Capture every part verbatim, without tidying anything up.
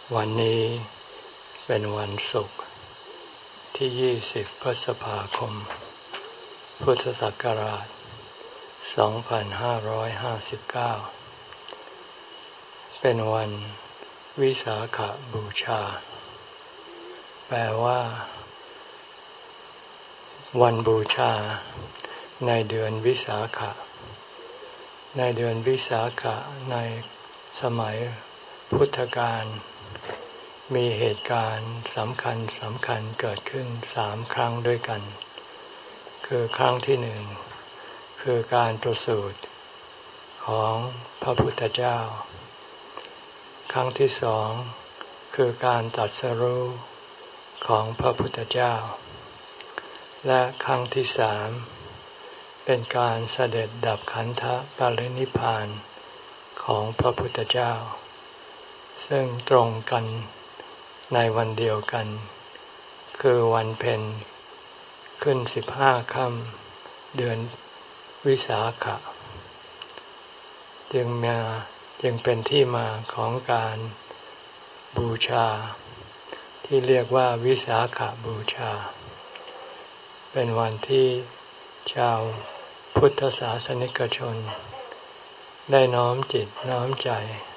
วันนี้เป็นวันศุกร์ที่ยี่สิบพฤษภาคมพุทธศักราชสองพันห้าร้อยห้าสิบเก้าเป็นวันวิสาขบูชาแปลว่าวันบูชาในเดือนวิสาขะในเดือนวิสาขะในสมัยพุทธกาลมีเหตุการณ์สำคัญสำคัญเกิดขึ้นสามครั้งด้วยกันคือครั้งที่หนึ่งคือการประสูติของพระพุทธเจ้าครั้งที่สองคือการตรัสรู้ของพระพุทธเจ้าและครั้งที่สามเป็นการเสด็จดับขันธปรินิพพานของพระพุทธเจ้าซึ่งตรงกันในวันเดียวกันคือวันเพ็ญขึ้นสิบห้าค่ำเดือนวิสาขะจึงมาจึงเป็นที่มาของการบูชาที่เรียกว่าวิสาขบูชาเป็นวันที่ชาวพุทธศาสนิกชนได้น้อมจิตน้อมใจ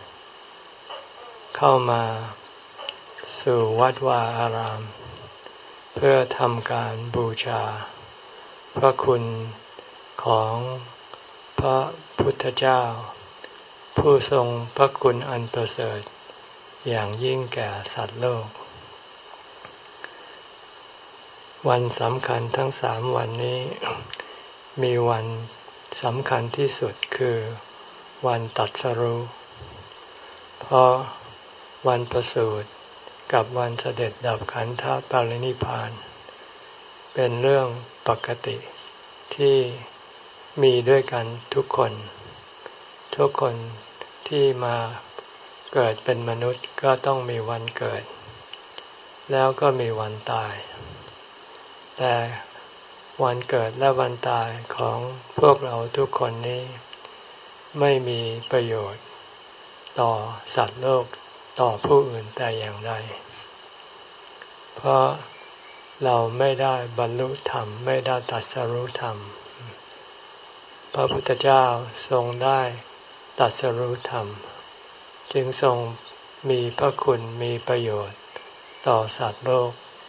เข้ามาสู่วัดวาอารามเพื่อทำการบูชาพระคุณของพระพุทธเจ้าผู้ทรงพระคุณอันประเสริฐอย่างยิ่งแก่สัตว์โลกวันสำคัญทั้งสามวันนี้มีวันสำคัญที่สุดคือวันตรัสรู้เพราะวันประสูติกับวันเสด็จดับขันธปรินิพพานเป็นเรื่องปกติที่มีด้วยกันทุกคนทุกคนที่มาเกิดเป็นมนุษย์ก็ต้องมีวันเกิดแล้วก็มีวันตายแต่วันเกิดและวันตายของพวกเราทุกคนนี้ไม่มีประโยชน์ต่อสัตว์โลกต่อผู้อื่นแต่อย่างใดเพราะเราไม่ได้บรรลุธรรมไม่ได้ตรัสรู้ธรรมพระพุทธเจ้าทรงได้ตรัสรู้ธรรมจึงทรงมีพระคุณมีประโยชน์ต่อสัตว์โลก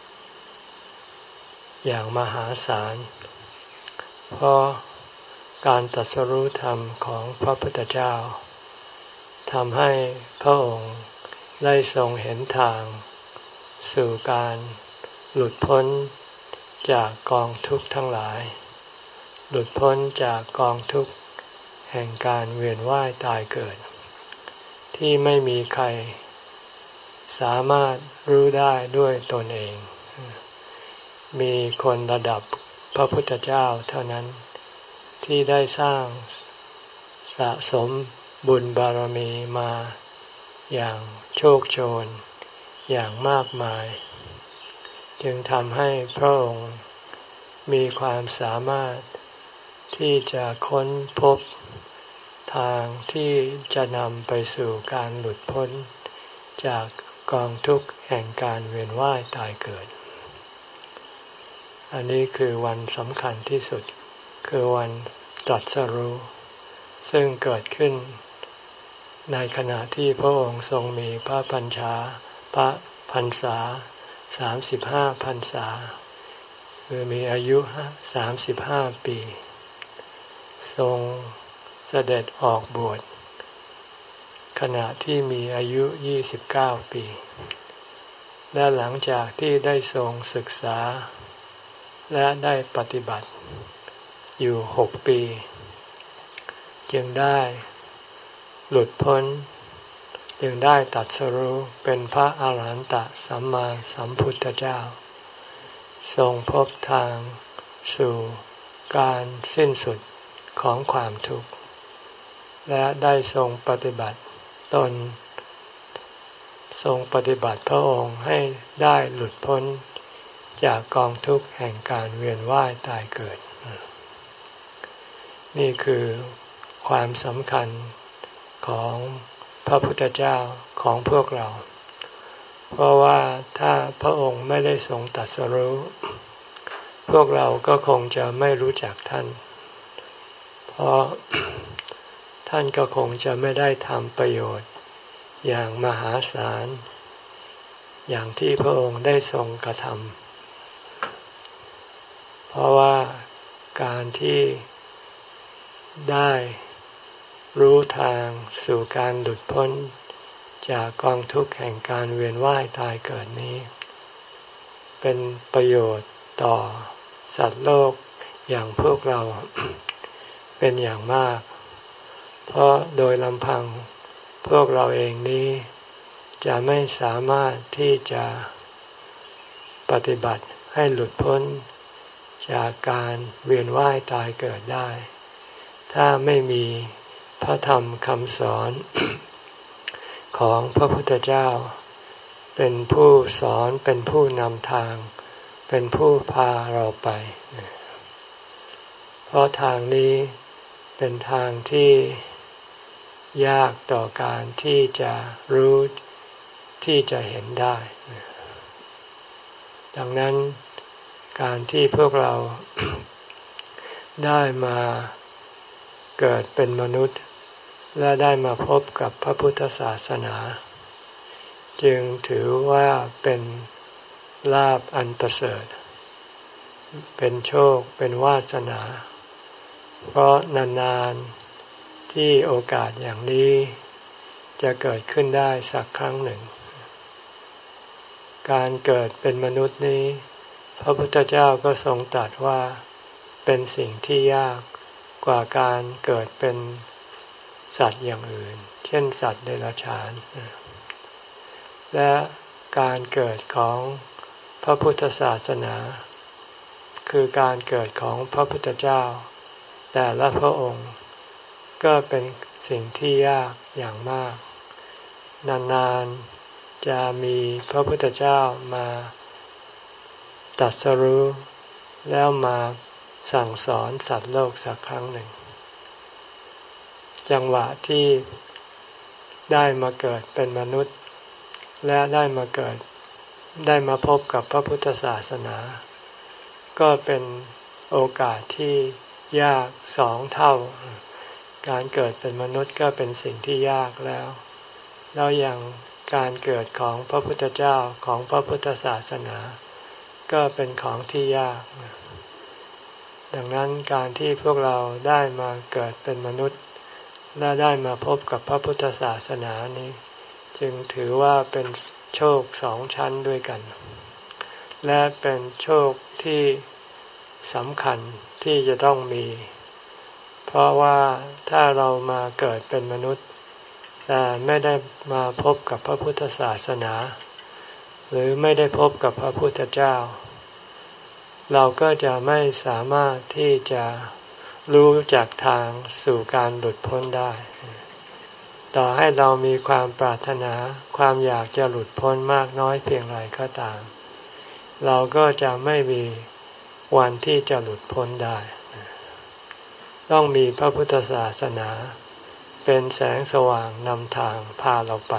อย่างมหาศาลเพราะการตรัสรู้ธรรมของพระพุทธเจ้าทำให้พระองค์ได้ทรงเห็นทางสู่การหลุดพ้นจากกองทุกข์ทั้งหลายหลุดพ้นจากกองทุกข์แห่งการเวียนว่ายตายเกิดที่ไม่มีใครสามารถรู้ได้ด้วยตนเองมีคนระดับพระพุทธเจ้าเท่านั้นที่ได้สร้างสะสมบุญบารมีมาอย่างโชคโชนอย่างมากมายจึงทำให้พระองค์มีความสามารถที่จะค้นพบทางที่จะนำไปสู่การหลุดพ้นจากกองทุกข์แห่งการเวียนว่ายตายเกิดอันนี้คือวันสำคัญที่สุดคือวันตรัสรู้ซึ่งเกิดขึ้นในขณะที่พระองค์ทรงมีพระพรรษาพระพรรษาสามสิบห้าพรรษาคือมีอายุสามสิบห้าปีทรงเสด็จออกบวชขณะที่มีอายุยี่สิบเก้าปีและหลังจากที่ได้ทรงศึกษาและได้ปฏิบัติอยู่หกปีจึงได้หลุดพ้นจึงได้ตรัสรู้เป็นพระอาหารหันตสัมมาสัมพุทธเจ้าทรงพบทางสู่การสิ้นสุดของความทุกข์และได้ทรงปฏิบัติตนทรงปฏิบัติพระองค์ให้ได้หลุดพ้นจากกองทุกข์แห่งการเวียนว่ายตายเกิดนี่คือความสำคัญของพระพุทธเจ้าของพวกเราเพราะว่าถ้าพระองค์ไม่ได้ทรงตรัสรู้พวกเราก็คงจะไม่รู้จักท่านเพราะ ท่านก็คงจะไม่ได้ทำประโยชน์อย่างมหาศาลอย่างที่พระองค์ได้ทรงกระทำเพราะว่าการที่ได้รู้ทางสู่การหลุดพ้นจากกองทุกข์แห่งการเวียนว่ายตายเกิดนี้เป็นประโยชน์ต่อสัตว์โลกอย่างพวกเรา เป็นอย่างมากเพราะโดยลำพังพวกเราเองนี้จะไม่สามารถที่จะปฏิบัติให้หลุดพ้นจากการเวียนว่ายตายเกิดได้ถ้าไม่มีพระธรรมคำสอน ของพระพุทธเจ้าเป็นผู้สอนเป็นผู้นำทางเป็นผู้พาเราไปเพราะทางนี้เป็นทางที่ยากต่อการที่จะรู้ที่จะเห็นได้ดังนั้นการที่พวกเรา ได้มาเกิดเป็นมนุษย์และได้มาพบกับพระพุทธศาสนาจึงถือว่าเป็นลาภอันประเสริฐเป็นโชคเป็นวาสนาเพราะนานๆที่โอกาสอย่างนี้จะเกิดขึ้นได้สักครั้งหนึ่งการเกิดเป็นมนุษย์นี้พระพุทธเจ้าก็ทรงตรัสว่าเป็นสิ่งที่ยากกว่าการเกิดเป็นสัตว์อย่างอื่นเช่นสัตว์เดรัจฉานและการเกิดของพระพุทธศาสนาคือการเกิดของพระพุทธเจ้าแต่ละพระองค์ก็เป็นสิ่งที่ยากอย่างมากนานๆจะมีพระพุทธเจ้ามาตรัสรู้แล้วมาสั่งสอนสัตว์โลกสักครั้งหนึ่งจังหวะที่ได้มาเกิดเป็นมนุษย์และได้มาเกิดได้มาพบกับพระพุทธศาสนาก็เป็นโอกาสที่ยากสองเท่าการเกิดเป็นมนุษย์ก็เป็นสิ่งที่ยากแล้วแล้วยังการเกิดของพระพุทธเจ้าของพระพุทธศาสนาก็เป็นของที่ยากดังนั้นการที่พวกเราได้มาเกิดเป็นมนุษย์และได้มาพบกับพระพุทธศาสนานี้จึงถือว่าเป็นโชคสองชั้นด้วยกันและเป็นโชคที่สำคัญที่จะต้องมีเพราะว่าถ้าเรามาเกิดเป็นมนุษย์แต่ไม่ได้มาพบกับพระพุทธศาสนาหรือไม่ได้พบกับพระพุทธเจ้าเราก็จะไม่สามารถที่จะรู้จักทางสู่การหลุดพ้นได้ต่อให้เรามีความปรารถนาความอยากจะหลุดพ้นมากน้อยเพียงไรก็ตามเราก็จะไม่มีวันที่จะหลุดพ้นได้ต้องมีพระพุทธศาสนาเป็นแสงสว่างนำทางพาเราไป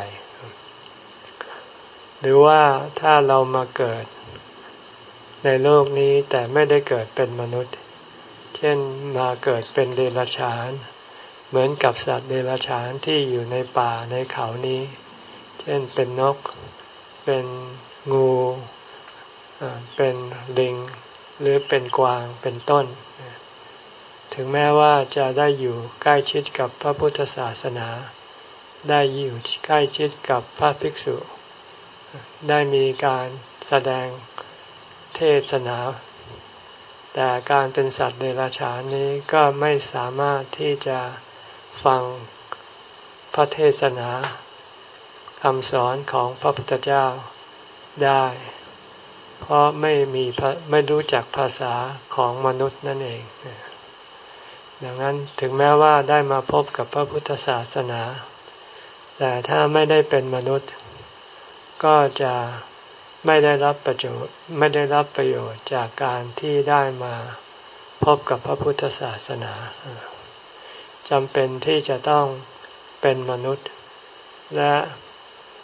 หรือว่าถ้าเรามาเกิดในโลกนี้แต่ไม่ได้เกิดเป็นมนุษย์เช่นมาเกิดเป็นเดรัจฉานเหมือนกับสัตว์เดรัจฉานที่อยู่ในป่าในเขานี้เช่นเป็นนกเป็นงูเป็นลิงหรือเป็นกวางเป็นต้นถึงแม้ว่าจะได้อยู่ใกล้ชิดกับพระพุทธศาสนาได้อยู่ใกล้ชิดกับพระภิกษุได้มีการแสดงเทศนาแต่การเป็นสัตว์เดรัจฉานนี้ก็ไม่สามารถที่จะฟังพระเทศนาคำสอนของพระพุทธเจ้าได้เพราะไม่มีไม่รู้จักภาษาของมนุษย์นั่นเองดังนั้นถึงแม้ว่าได้มาพบกับพระพุทธศาสนาแต่ถ้าไม่ได้เป็นมนุษย์ก็จะไม่ได้รับประโยชน์ไม่ได้รับประโยชน์จากการที่ได้มาพบกับพระพุทธศาสนาจำเป็นที่จะต้องเป็นมนุษย์และ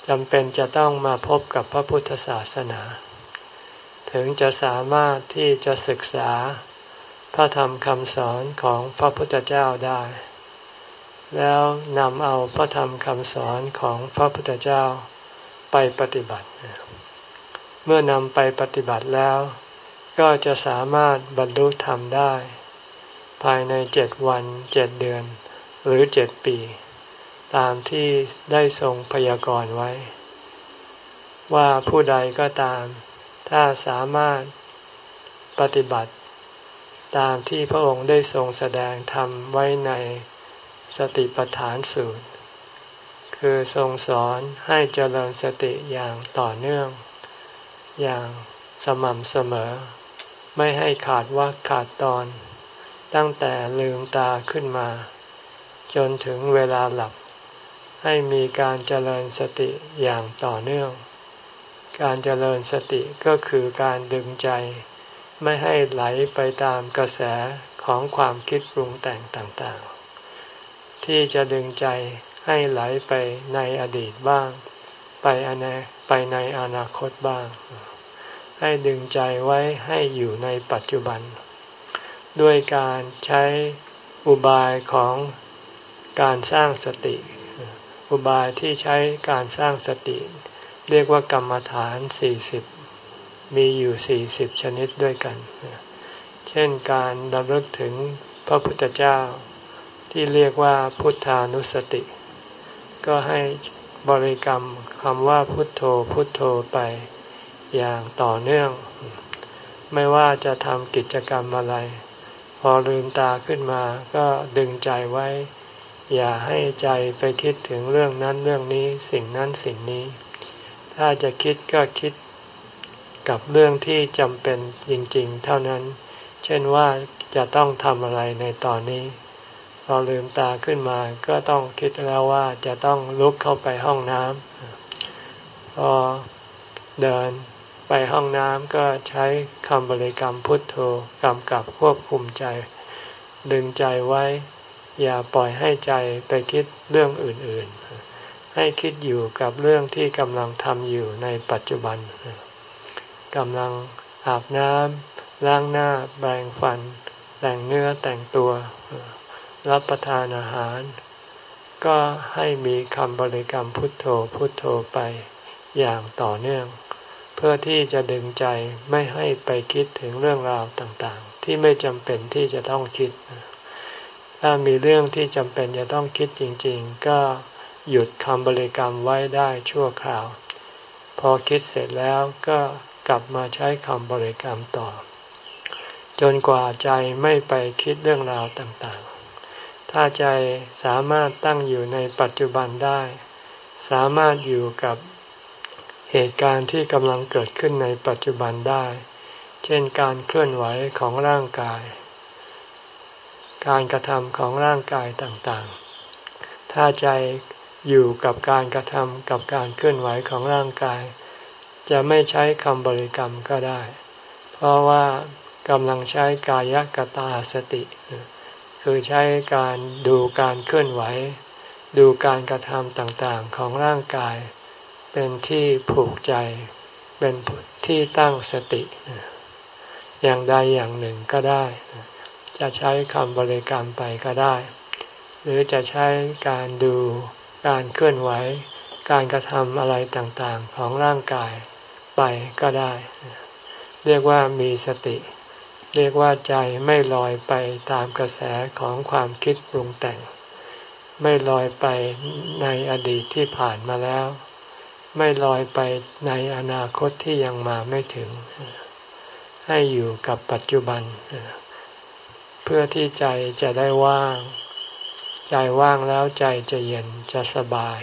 จำเป็นจะต้องมาพบกับพระพุทธศาสนาถึงจะสามารถที่จะศึกษาพระธรรมคำสอนของพระพุทธเจ้าได้แล้วนำเอาพระธรรมคำสอนของพระพุทธเจ้าไปปฏิบัติเมื่อนำไปปฏิบัติแล้วก็จะสามารถบรรลุธรรมได้ภายในเจ็ดวันเจ็ดเดือนหรือเจ็ดปีตามที่ได้ทรงพยากรณ์ไว้ว่าผู้ใดก็ตามถ้าสามารถปฏิบัติตามที่พระองค์ได้ทรงแสดงธรรมไว้ในสติปัฏฐานสูตรคือทรงสอนให้เจริญสติอย่างต่อเนื่องอย่างสม่ำเสมอไม่ให้ขาดวรรคขาดตอนตั้งแต่ลืมตาขึ้นมาจนถึงเวลาหลับให้มีการเจริญสติอย่างต่อเนื่องการเจริญสติก็คือการดึงใจไม่ให้ไหลไปตามกระแสของความคิดปรุงแต่งต่างๆที่จะดึงใจให้ไหลไปในอดีตบ้างไปในไปในอนาคตบ้างให้ดึงใจไว้ให้อยู่ในปัจจุบันด้วยการใช้อุบายของการสร้างสติอุบายที่ใช้การสร้างสติเรียกว่ากรรมฐานสี่สิบมีอยู่สี่สิบชนิดด้วยกันเช่นการระลึกถึงพระพุทธเจ้าที่เรียกว่าพุทธานุสติก็ให้บริกรรมคำว่าพุทโธพุทโธไปอย่างต่อเนื่องไม่ว่าจะทำกิจกรรมอะไรพอลืมตาขึ้นมาก็ดึงใจไว้อย่าให้ใจไปคิดถึงเรื่องนั้นเรื่องนี้สิ่งนั้นสิ่งนี้ถ้าจะคิดก็คิดกับเรื่องที่จำเป็นจริงๆเท่านั้นเช่นว่าจะต้องทำอะไรในตอนนี้พอลืมตาขึ้นมาก็ต้องคิดแล้วว่าจะต้องลุกเข้าไปห้องน้ำพอเดินไปห้องน้ำก็ใช้คำบริกรรมพุทโธกำกับควบคุมใจดึงใจไว้อย่าปล่อยให้ใจไปคิดเรื่องอื่นๆให้คิดอยู่กับเรื่องที่กำลังทำอยู่ในปัจจุบันกำลังอาบน้ำล้างหน้าแปรงฟันแต่งเนื้อแต่งตัวรับประทานอาหารก็ให้มีคำบริกรรมพุทโธพุทโธไปอย่างต่อเนื่องเพื่อที่จะดึงใจไม่ให้ไปคิดถึงเรื่องราวต่างๆที่ไม่จำเป็นที่จะต้องคิดถ้ามีเรื่องที่จำเป็นจะต้องคิดจริงๆก็หยุดคำบริกรรมไว้ได้ชั่วคราวพอคิดเสร็จแล้วก็กลับมาใช้คำบริกรรมต่อจนกว่าใจไม่ไปคิดเรื่องราวต่างๆถ้าใจสามารถตั้งอยู่ในปัจจุบันได้สามารถอยู่กับเหตุการณ์ที่กำลังเกิดขึ้นในปัจจุบันได้เช่นการเคลื่อนไหวของร่างกายการกระทำของร่างกายต่างๆถ้าใจอยู่กับการกระทำกับการเคลื่อนไหวของร่างกายจะไม่ใช้คำบริกรรมก็ได้เพราะว่ากำลังใช้กายกตาสติคือใช้การดูการเคลื่อนไหวดูการกระทำต่างๆของร่างกายเป็นที่ผูกใจเป็นที่ตั้งสติอย่างใดอย่างหนึ่งก็ได้จะใช้คำบริกรรมไปก็ได้หรือจะใช้การดูการเคลื่อนไหวการกระทำอะไรต่างๆของร่างกายไปก็ได้เรียกว่ามีสติเรียกว่าใจไม่ลอยไปตามกระแสของความคิดปรุงแต่งไม่ลอยไปในอดีตที่ผ่านมาแล้วไม่ลอยไปในอนาคตที่ยังมาไม่ถึงให้อยู่กับปัจจุบันเพื่อที่ใจจะได้ว่างใจว่างแล้วใจจะเย็นจะสบาย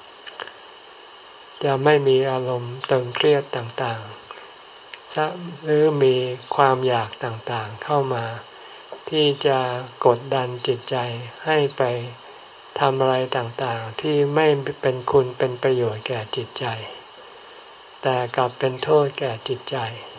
จะไม่มีอารมณ์ตึงเครียดต่างๆจะหรือมีความอยากต่างๆเข้ามาที่จะกดดันจิตใจให้ไปทำอะไรต่างๆที่ไม่เป็นคุณเป็นประโยชน์แก่จิตใจแต่กลับเป็นโทษแก่จิตใจ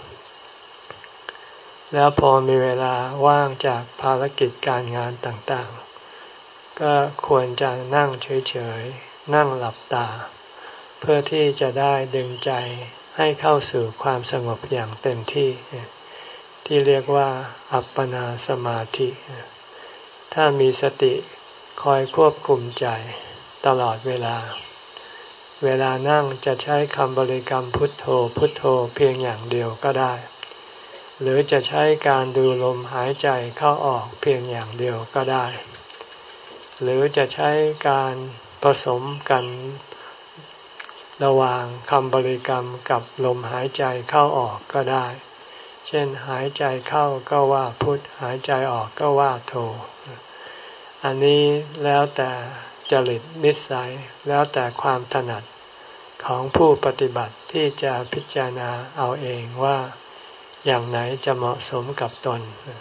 แล้วพอมีเวลาว่างจากภารกิจการงานต่างๆก็ควรจะนั่งเฉยๆนั่งหลับตาเพื่อที่จะได้ดึงใจให้เข้าสู่ความสงบอย่างเต็มที่ที่เรียกว่าอัปปนาสมาธิถ้ามีสติคอยควบคุมใจตลอดเวลาเวลานั่งจะใช้คำบริกรรมพุทโธพุทโธเพียงอย่างเดียวก็ได้หรือจะใช้การดูลมหายใจเข้าออกเพียงอย่างเดียวก็ได้หรือจะใช้การผสมกันระหว่างคำบริกรรมกับลมหายใจเข้าออกก็ได้เช่นหายใจเข้าก็ว่าพุทหายใจออกก็ว่าโธอันนี้แล้วแต่จริตนิสัยแล้วแต่ความถนัดของผู้ปฏิบัติที่จะพิจารณาเอาเองว่าอย่างไหนจะเหมาะสมกับตน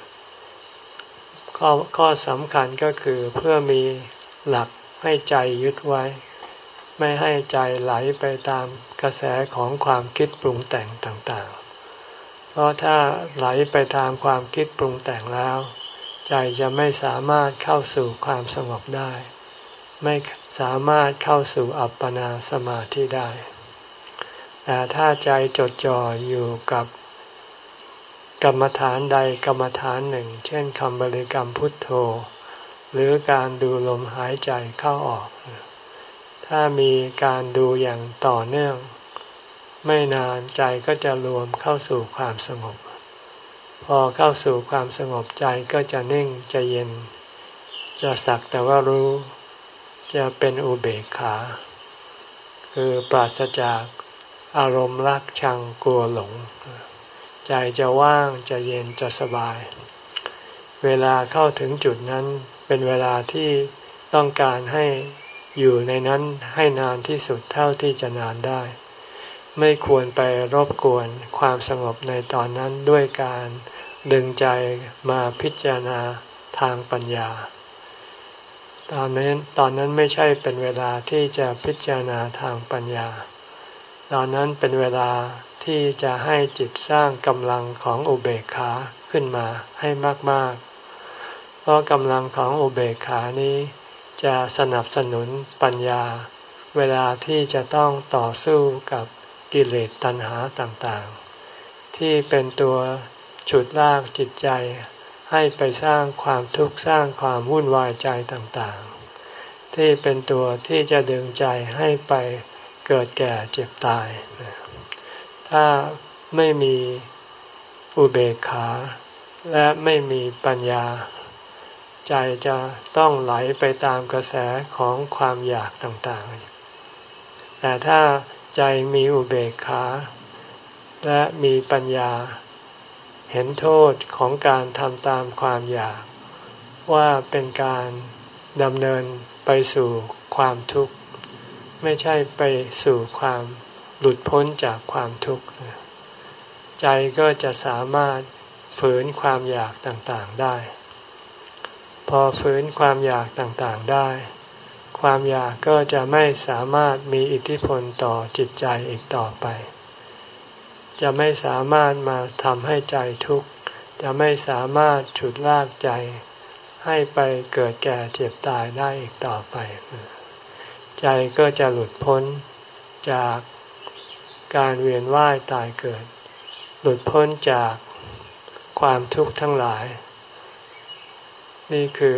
ข้อข้อสำคัญก็คือเพื่อมีหลักให้ใจยึดไว้ไม่ให้ใจไหลไปตามกระแสของความคิดปรุงแต่งต่างๆเพราะถ้าไหลไปตามความคิดปรุงแต่งแล้วใจจะไม่สามารถเข้าสู่ความสงบได้ไม่สามารถเข้าสู่อัปปนาสมาธิได้แต่ถ้าใจจดจ่ออยู่กับกรรมฐานใดกรรมฐานหนึ่งเช่นคำบริกรรมพุทโธหรือการดูลมหายใจเข้าออกถ้ามีการดูอย่างต่อเนื่องไม่นานใจก็จะรวมเข้าสู่ความสงบพอเข้าสู่ความสงบใจก็จะนิ่งจะเย็นจะสักแต่ว่ารู้จะเป็นอุเบกขาคือปราศจากอารมณ์รักชังกลัวหลงใจจะว่างจะเย็นจะสบายเวลาเข้าถึงจุดนั้นเป็นเวลาที่ต้องการให้อยู่ในนั้นให้นานที่สุดเท่าที่จะนานได้ไม่ควรไปรบกวนความสงบในตอนนั้นด้วยการดึงใจมาพิจารณาทางปัญญาตอนนั้นตอนนั้นไม่ใช่เป็นเวลาที่จะพิจารณาทางปัญญาตอนนั้นเป็นเวลาที่จะให้จิตสร้างกำลังของอุเบกขาขึ้นมาให้มากๆเพราะกำลังของอุเบกขานี้จะสนับสนุนปัญญาเวลาที่จะต้องต่อสู้กับกิเลสตัณหาต่างๆที่เป็นตัวฉุดลากจิตใจให้ไปสร้างความทุกข์สร้างความวุ่นวายใจต่างๆที่เป็นตัวที่จะดึงใจให้ไปเกิดแก่เจ็บตายถ้าไม่มีอุเบกขาและไม่มีปัญญาใจจะต้องไหลไปตามกระแสของความอยากต่างๆแต่ถ้าใจมีอุเบกขาและมีปัญญาเห็นโทษของการทำตามความอยากว่าเป็นการดำเนินไปสู่ความทุกข์ไม่ใช่ไปสู่ความหลุดพ้นจากความทุกข์ใจก็จะสามารถฝืนความอยากต่างๆได้พอฝืนความอยากต่างๆได้ความอยากก็จะไม่สามารถมีอิทธิพลต่อจิตใจอีกต่อไปจะไม่สามารถมาทำให้ใจทุกข์จะไม่สามารถฉุดลากใจให้ไปเกิดแก่เจ็บตายได้อีกต่อไปใจก็จะหลุดพ้นจากการเวียนว่ายตายเกิดหลุดพ้นจากความทุกข์ทั้งหลายนี่คือ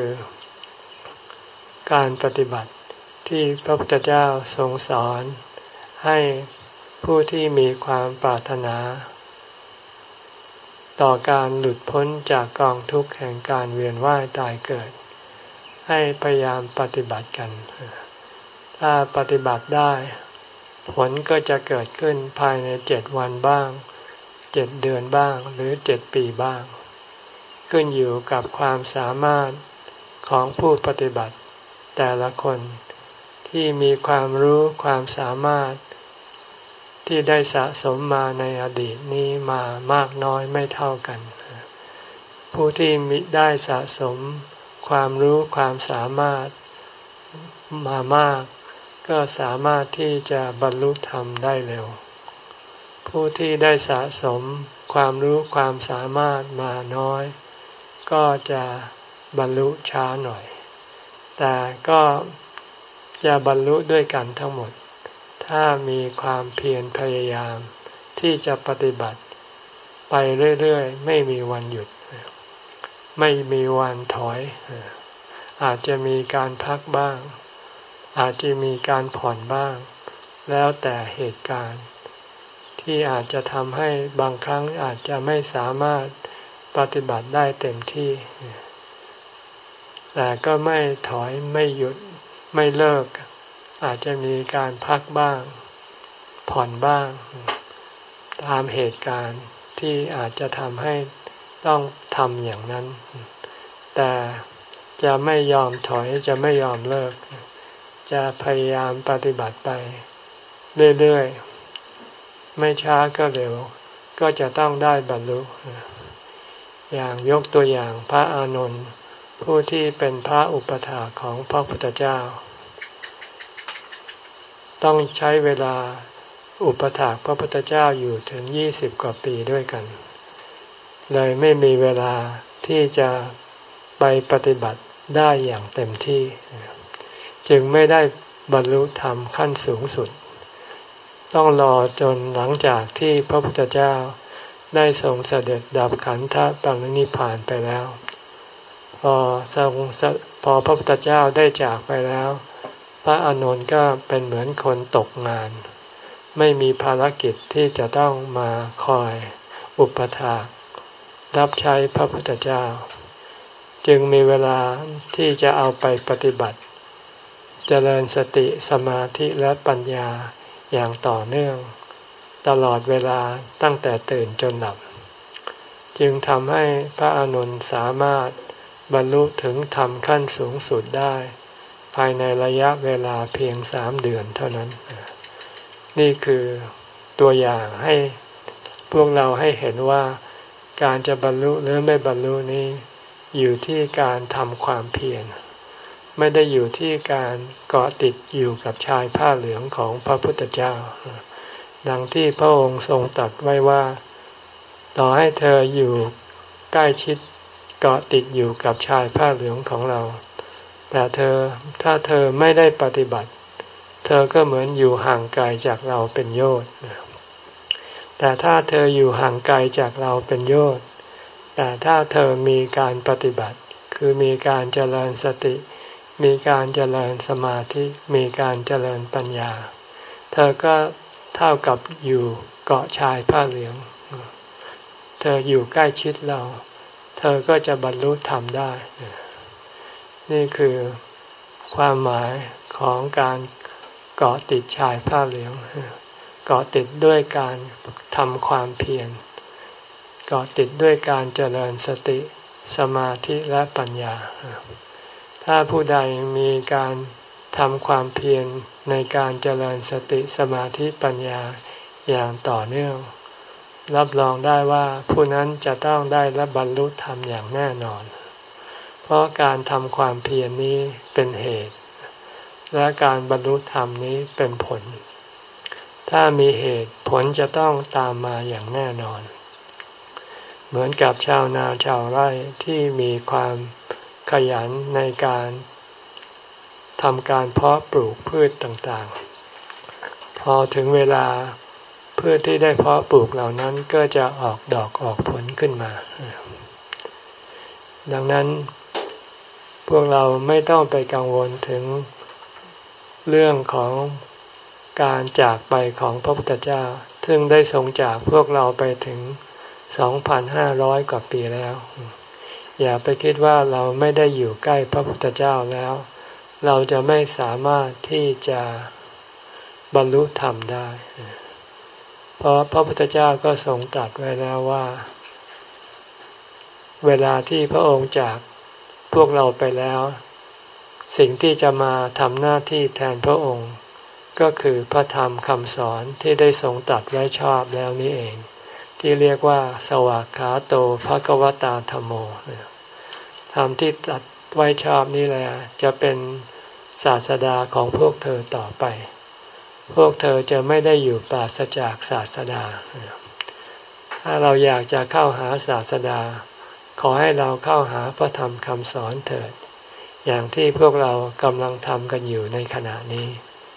การปฏิบัติที่พระพุทธเจ้าทรงสอนให้ผู้ที่มีความปรารถนาต่อการหลุดพ้นจากกองทุกข์แห่งการเวียนว่ายตายเกิดให้พยายามปฏิบัติกันถ้าปฏิบัติได้ผลก็จะเกิดขึ้นภายในเจ็ดวันบ้างเจ็ดเดือนบ้างหรือเจ็ดปีบ้างขึ้นอยู่กับความสามารถของผู้ปฏิบัติแต่ละคนที่มีความรู้ความสามารถที่ได้สะสมมาในอดีตนี้มามากน้อยไม่เท่ากันผู้ที่มิได้สะสมความรู้ความสามารถมามากก็สามารถที่จะบรรลุธรรมได้เร็วผู้ที่ได้สะสมความรู้ความสามารถมาน้อยก็จะบรรลุช้าหน่อยแต่ก็จะบรรลุด้วยกันทั้งหมดถ้ามีความเพียรพยายามที่จะปฏิบัติไปเรื่อยๆไม่มีวันหยุดไม่มีวันถอยอาจจะมีการพักบ้างอาจจะมีการผ่อนบ้างแล้วแต่เหตุการณ์ที่อาจจะทำให้บางครั้งอาจจะไม่สามารถปฏิบัติได้เต็มที่แต่ก็ไม่ถอยไม่หยุดไม่เลิกอาจจะมีการพักบ้างผ่อนบ้างตามเหตุการณ์ที่อาจจะทำให้ต้องทำอย่างนั้นแต่จะไม่ยอมถอยจะไม่ยอมเลิกจะพยายามปฏิบัติไปเรื่อยๆไม่ช้าก็เร็วก็จะต้องได้บรรลุอย่างยกตัวอย่างพระอานนท์ผู้ที่เป็นพระอุปถากของพระพุทธเจ้าต้องใช้เวลาอุปถากพระพุทธเจ้าอยู่ถึงยี่สิบกว่าปีด้วยกันเลยไม่มีเวลาที่จะไปปฏิบัติได้อย่างเต็มที่จึงไม่ได้บรรลุธรรมขั้นสูงสุดต้องรอจนหลังจากที่พระพุทธเจ้าได้ทรงเสด็จดับขันธปรินิพพานไปแล้วพอทรงพอพระพุทธเจ้าได้จากไปแล้วพระอานนท์ก็เป็นเหมือนคนตกงานไม่มีภารกิจที่จะต้องมาคอยอุปถากรับใช้พระพุทธเจ้าจึงมีเวลาที่จะเอาไปปฏิบัติเจริญสติสมาธิและปัญญาอย่างต่อเนื่องตลอดเวลาตั้งแต่ตื่นจนหลับจึงทำให้พระอานนท์สามารถบรรลุถึงธรรมขั้นสูงสุดได้ภายในระยะเวลาเพียงสามเดือนเท่านั้นนี่คือตัวอย่างให้พวกเราให้เห็นว่าการจะบรรลุหรือไม่บรรลุนี้อยู่ที่การทำความเพียรไม่ได้อยู่ที่การเกาะติดอยู่กับชายผ้าเหลืองของพระพุทธเจ้าดังที่พระองค์ทรงตรัสไว้ว่าต่อให้เธออยู่ใกล้ชิดเกาะติดอยู่กับชายผ้าเหลืองของเราแต่เธอถ้าเธอไม่ได้ปฏิบัติเธอก็เหมือนอยู่ห่างไกลจากเราเป็นโยชน์แต่ถ้าเธออยู่ห่างไกลจากเราเป็นโยชน์แต่ถ้าเธอมีการปฏิบัติคือมีการเจริญสติมีการเจริญสมาธิมีการเจริญปัญญาเธอก็เท่ากับอยู่เกาะชายผ้าเหลืองเธออยู่ใกล้ชิดเราเธอก็จะบรรลุธรรมได้นี่คือความหมายของการเกาะติดชายผ้าเหลืองเกาะติดด้วยการทำความเพียรเกาะติดด้วยการเจริญสติสมาธิและปัญญาถ้าผู้ใดมีการทำความเพียรในการเจริญสติสมาธิปัญญาอย่างต่อเนื่องรับรองได้ว่าผู้นั้นจะต้องได้รับบรรลุธรรมอย่างแน่นอนเพราะการทำความเพียรนี้เป็นเหตุและการบรรลุธรรมนี้เป็นผลถ้ามีเหตุผลจะต้องตามมาอย่างแน่นอนเหมือนกับชาวนาชาวไร่ที่มีความขยันในการทำการเพาะปลูกพืชต่างๆพอถึงเวลาพืชที่ได้เพาะปลูกเหล่านั้นก็จะออกดอกออกผลขึ้นมาดังนั้นพวกเราไม่ต้องไปกังวลถึงเรื่องของการจากไปของพระพุทธเจ้าซึ่งได้ทรงจากพวกเราไปถึง สองพันห้าร้อย กว่าปีแล้วอย่าไปคิดว่าเราไม่ได้อยู่ใกล้พระพุทธเจ้าแล้วเราจะไม่สามารถที่จะบรรลุธรรมได้เพราะพระพุทธเจ้าก็ทรงตรัสไว้แล้วว่าเวลาที่พระองค์จากพวกเราไปแล้วสิ่งที่จะมาทำหน้าที่แทนพระองค์ก็คือพระธรรมคำสอนที่ได้ทรงตรัสไว้ชอบแล้วนี้เองที่เรียกว่าสวากขาโตภควตาธัมโมธรรมที่ตรัสไว้ชอบนี่แหละจะเป็นศาสดาของพวกเธอต่อไปพวกเธอจะไม่ได้อยู่ปราศจากศาสดาถ้าเราอยากจะเข้าหาศาสดาขอให้เราเข้าหาพระธรรมคำสอนเถิดอย่างที่พวกเรากำลังทำกันอยู่ในขณะนี้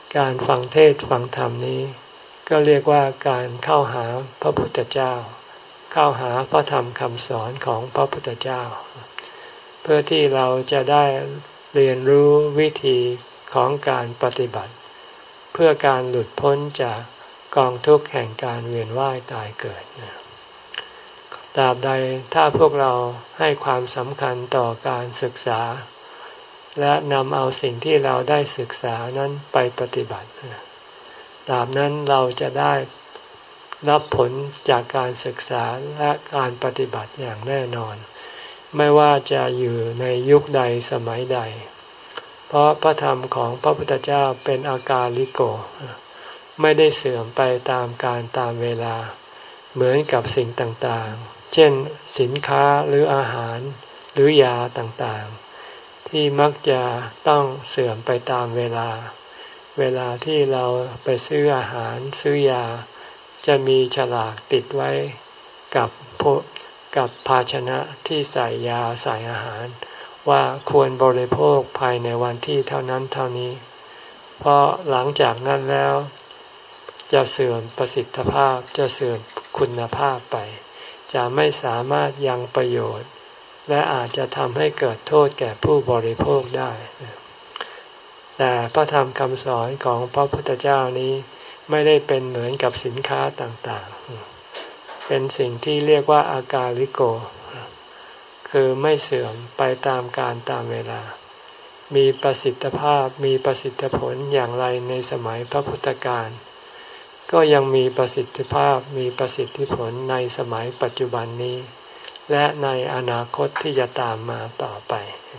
การฟังเทศน์ฟังธรรมนี้ก็เรียกว่าการเข้าหาพระพุทธเจ้าเข้าหาพระธรรมคำสอนของพระพุทธเจ้าเพื่อที่เราจะได้เรียนรู้วิธีของการปฏิบัติเพื่อการหลุดพ้นจากกองทุกข์แห่งการเวียนว่ายตายเกิดตราบใดถ้าพวกเราให้ความสำคัญต่อการศึกษาและนำเอาสิ่งที่เราได้ศึกษานั้นไปปฏิบัติตราบนั้นเราจะได้รับผลจากการศึกษาและการปฏิบัติอย่างแน่นอนไม่ว่าจะอยู่ในยุคใดสมัยใดเพราะพระธรรมของพระพุทธเจ้าเป็นอากาลิโกไม่ได้เสื่อมไปตามกาลตามเวลาเหมือนกับสิ่งต่างๆเช่นสินค้าหรืออาหารหรือยาต่างๆที่มักจะต้องเสื่อมไปตามเวลาเวลาที่เราไปซื้ออาหารซื้อยาจะมีฉลากติดไว้กับกับภาชนะที่ใส่ยาใส่อาหารว่าควรบริโภคภายในวันที่เท่านั้นเท่านี้เพราะหลังจากนั้นแล้วจะเสื่อมประสิทธิภาพจะเสื่อมคุณภาพไปจะไม่สามารถยังประโยชน์และอาจจะทำให้เกิดโทษแก่ผู้บริโภคได้แต่พระธรรมคำสอนของพระพุทธเจ้านี้ไม่ได้เป็นเหมือนกับสินค้าต่างๆเป็นสิ่งที่เรียกว่าอากาลิโกคือไม่เสื่อมไปตามกาลตามเวลามีประสิทธิภาพมีประสิทธิผลอย่างไรในสมัยพระพุทธกาลก็ยังมีประสิทธิภาพมีประสิทธิผลในสมัยปัจจุบันนี้และในอนาคตที่จะตามมาต่อไป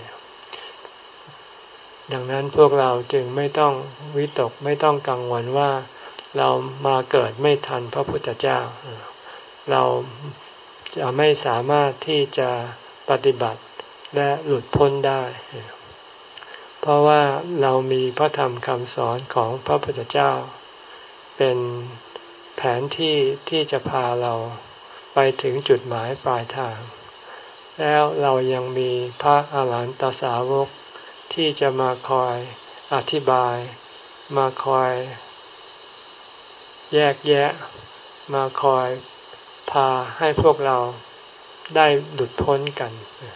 ดังนั้นพวกเราจึงไม่ต้องวิตกไม่ต้องกังวลว่าเรามาเกิดไม่ทันพระพุทธเจ้าเราจะไม่สามารถที่จะปฏิบัติและหลุดพ้นได้เพราะว่าเรามีพระธรรมคำสอนของพระพุทธเจ้าเป็นแผนที่ที่จะพาเราไปถึงจุดหมายปลายทางแล้วเรายังมีพระอาหารหันตสาวกที่จะมาคอยอธิบายมาคอยแยกแยะมาคอยพาให้พวกเราได้หลุดพ้นกัน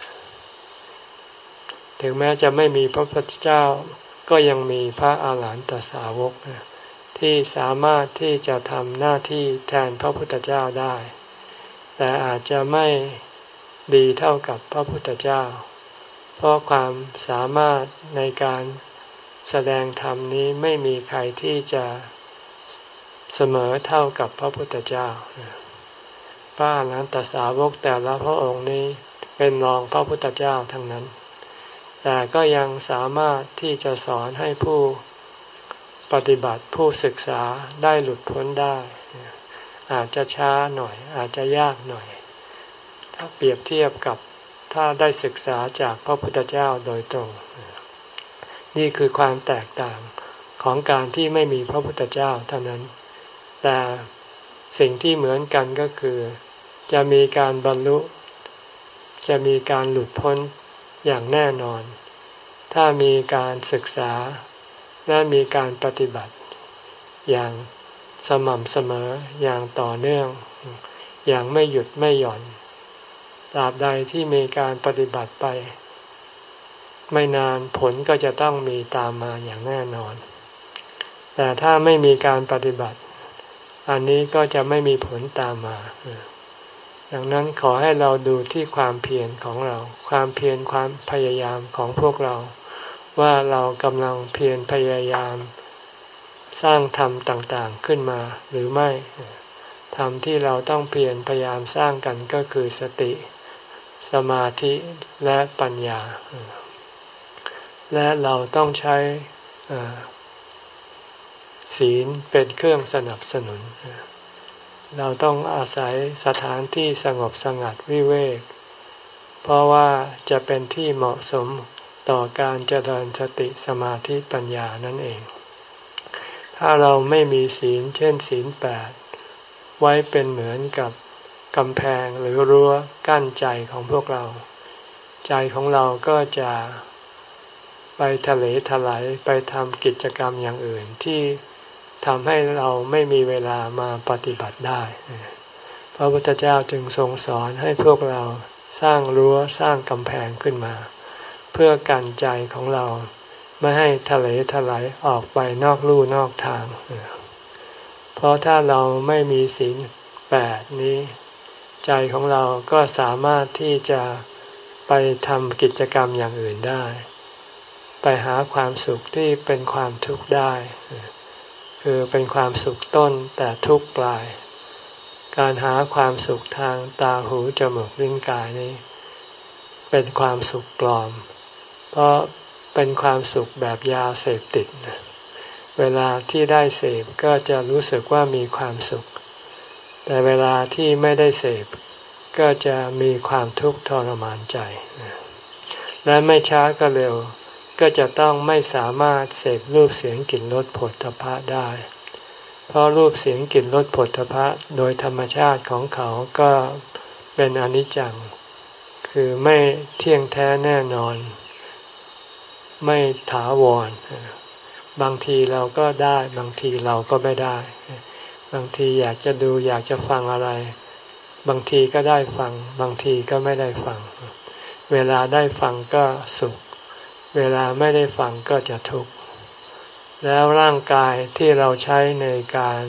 ถึงแม้จะไม่มีพระพุทธเจ้าก็ยังมีพระอาหารหันตสาวกที่สามารถที่จะทำหน้าที่แทนพระพุทธเจ้าได้แต่อาจจะไม่ดีเท่ากับพระพุทธเจ้าเพราะความสามารถในการแสดงธรรมนี้ไม่มีใครที่จะเสมอเท่ากับพระพุทธเจ้าพระอรหันตสาวกแต่ละพระองค์นี้เป็นรองพระพุทธเจ้าทั้งนั้นแต่ก็ยังสามารถที่จะสอนให้ผู้ปฏิบัติผู้ศึกษาได้หลุดพ้นได้อาจจะช้าหน่อยอาจจะยากหน่อยถ้าเปรียบเทียบกับถ้าได้ศึกษาจากพระพุทธเจ้าโดยตรงนี่คือความแตกต่างของการที่ไม่มีพระพุทธเจ้าเท่านั้นแต่สิ่งที่เหมือนกันก็คือจะมีการบรรลุจะมีการหลุดพ้นอย่างแน่นอนถ้ามีการศึกษาและมีการปฏิบัติอย่างสม่ำเสมออย่างต่อเนื่องอย่างไม่หยุดไม่หย่อนตราบใดที่มีการปฏิบัติไปไม่นานผลก็จะต้องมีตามมาอย่างแน่นอนแต่ถ้าไม่มีการปฏิบัติอันนี้ก็จะไม่มีผลตามมาดังนั้นขอให้เราดูที่ความเพียรของเราความเพียรความพยายามของพวกเราว่าเรากำลังเพียรพยายามสร้างธรรมต่างๆขึ้นมาหรือไม่ธรรมที่เราต้องเพียรพยายามสร้างกันก็คือสติสมาธิและปัญญาและเราต้องใช้ศีลเป็นเครื่องสนับสนุนเราต้องอาศัยสถานที่สงบสงัดวิเวกเพราะว่าจะเป็นที่เหมาะสมต่อการเจริญสติสมาธิปัญญานั่นเองถ้าเราไม่มีศีลเช่นศีลแปดไว้เป็นเหมือนกับกำแพงหรือรั้วกั้นใจของพวกเราใจของเราก็จะไปทะเลทลายไปทำกิจกรรมอย่างอื่นที่ทำให้เราไม่มีเวลามาปฏิบัติได้พระพุทธเจ้าจึงทรงสอนให้พวกเราสร้างรั้วสร้างกำแพงขึ้นมาเพื่อกันใจของเราไม่ให้ทะเลทลายออกไปนอกลู่นอกทางเพราะถ้าเราไม่มีศีลแปดนี้ใจของเราก็สามารถที่จะไปทำกิจกรรมอย่างอื่นได้ไปหาความสุขที่เป็นความทุกข์ได้คือเป็นความสุขต้นแต่ทุกข์ปลายการหาความสุขทางตาหูจมูกลิ้นกายนี้เป็นความสุขปลอมเพราะเป็นความสุขแบบยาเสพติดเวลาที่ได้เสพก็จะรู้สึกว่ามีความสุขแต่เวลาที่ไม่ได้เสพก็จะมีความทุกข์ทรมานใจและไม่ช้าก็เร็วก็จะต้องไม่สามารถเสพรูปเสียงกลิ่นรสผลทพะได้เพราะรูปเสียงกลิ่นรสผลทพะโดยธรรมชาติของเขาก็เป็นอนิจจังคือไม่เที่ยงแท้แน่นอนไม่ถาวรบางทีเราก็ได้บางทีเราก็ไม่ได้บางทีอยากจะดูอยากจะฟังอะไรบางทีก็ได้ฟังบางทีก็ไม่ได้ฟังเวลาได้ฟังก็สุขเวลาไม่ได้ฟังก็จะทุกข์แล้วร่างกายที่เราใช้ในการ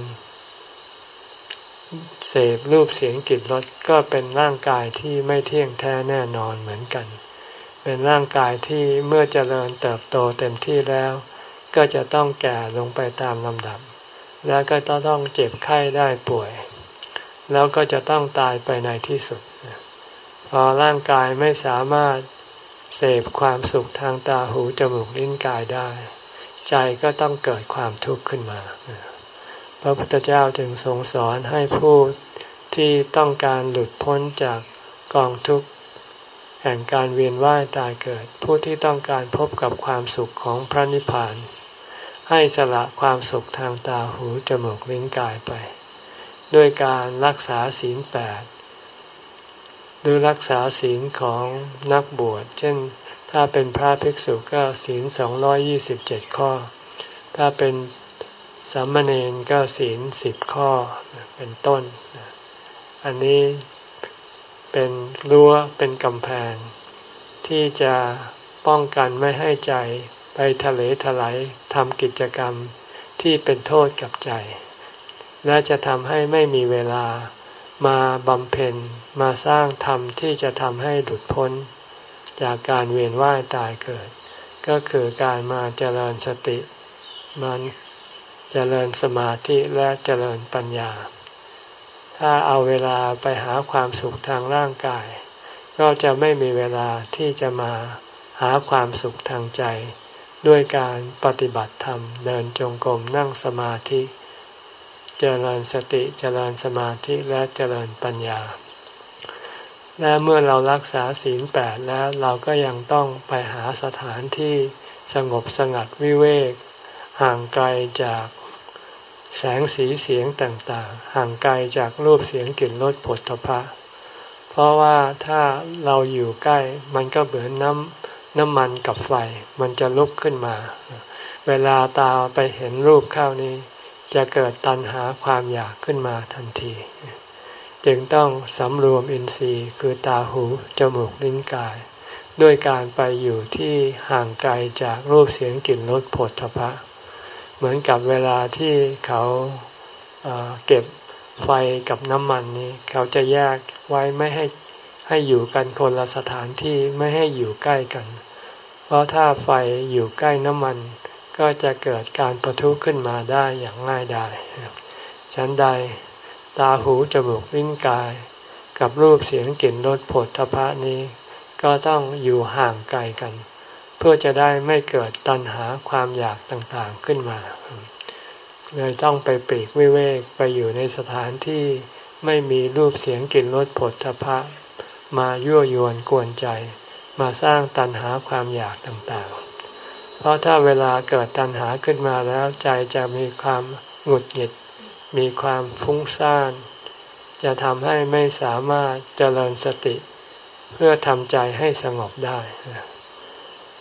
เสพรูปเสียงกลิ่นรสก็เป็นร่างกายที่ไม่เที่ยงแท้แน่นอนเหมือนกันเป็นร่างกายที่เมื่อเจริญเติบโตเต็มที่แล้วก็จะต้องแก่ลงไปตามลำดับแล้วก็ต้องเจ็บไข้ได้ป่วยแล้วก็จะต้องตายไปในที่สุดพอร่างกายไม่สามารถเสพความสุขทางตาหูจมูกลิ้นกายได้ใจก็ต้องเกิดความทุกข์ขึ้นมาพระพุทธเจ้าจึงทรงสอนให้ผู้ที่ต้องการหลุดพ้นจากกองทุกข์แห่งการเวียนว่ายตายเกิดผู้ที่ต้องการพบกับความสุขของพระนิพพานให้สละความสุขทางตาหูจมูกลิ้นกายไปด้วยการรักษาศีลแปดหรือรักษาศีลของนักบวชเช่นถ้าเป็นพระภิกษุก็ศีลสองร้อยยี่สิบเจ็ดข้อถ้าเป็นสามเณรก็ศีลสิบข้อเป็นต้นอันนี้เป็นรั้วเป็นกำแพงที่จะป้องกันไม่ให้ใจไปทะเลทลายทำกิจกรรมที่เป็นโทษกับใจและจะทำให้ไม่มีเวลามาบำเพ็ญมาสร้างธรรมที่จะทำให้หลุดพ้นจากการเวียนว่ายตายเกิดก็คือการมาเจริญสติมันเจริญสมาธิและเจริญปัญญาถ้าเอาเวลาไปหาความสุขทางร่างกายก็จะไม่มีเวลาที่จะมาหาความสุขทางใจด้วยการปฏิบัติธรรมเดินจงกรมนั่งสมาธิเจริญสติเจริญสมาธิและเจริญปัญญาและเมื่อเรารักษาศีลแปดแล้วเราก็ยังต้องไปหาสถานที่สงบสงัดวิเวกห่างไกลจากแสงสีเสียงต่างๆห่างไกลจากรูปเสียงกลิ่นรสผลทพะเพราะว่าถ้าเราอยู่ใกล้มันก็เหมือนน้ำน้ำมันกับไฟมันจะลุกขึ้นมาเวลาตาไปเห็นรูปเข้านี้จะเกิดตัณหาความอยากขึ้นมาทันทีจึงต้องสำรวมอินทรีย์คือตาหูจมูกลิ้นกายด้วยการไปอยู่ที่ห่างไกลจากรูปเสียงกลิ่นรสโผฏฐัพพะเหมือนกับเวลาที่เขาเอ่อเก็บไฟกับน้ำมันนี้เขาจะแยกไว้ไม่ให้ให้อยู่กันคนละสถานที่ไม่ให้อยู่ใกล้กันเพราะถ้าไฟอยู่ใกล้น้ำมันก็จะเกิดการปะทุขึ้นมาได้อย่างง่ายดายฉันใดตาหูจมูกลิ้นกายกับรูปเสียงกลิ่นรสโผฏฐัพพะนี้ก็ต้องอยู่ห่างไกลกันเพื่อจะได้ไม่เกิดตัณหาความอยากต่างๆขึ้นมาเลยต้องไปปลีกวิเวกไปอยู่ในสถานที่ไม่มีรูปเสียงกลิ่นรสโผฏฐัพพะมายั่วยวนกวนใจมาสร้างตัณหาความอยากต่างๆเพราะถ้าเวลาเกิดตัณหาขึ้นมาแล้วใจจะมีความหงุดหงิดมีความฟุ้งซ่านจะทำให้ไม่สามารถเจริญสติเพื่อทำใจให้สงบได้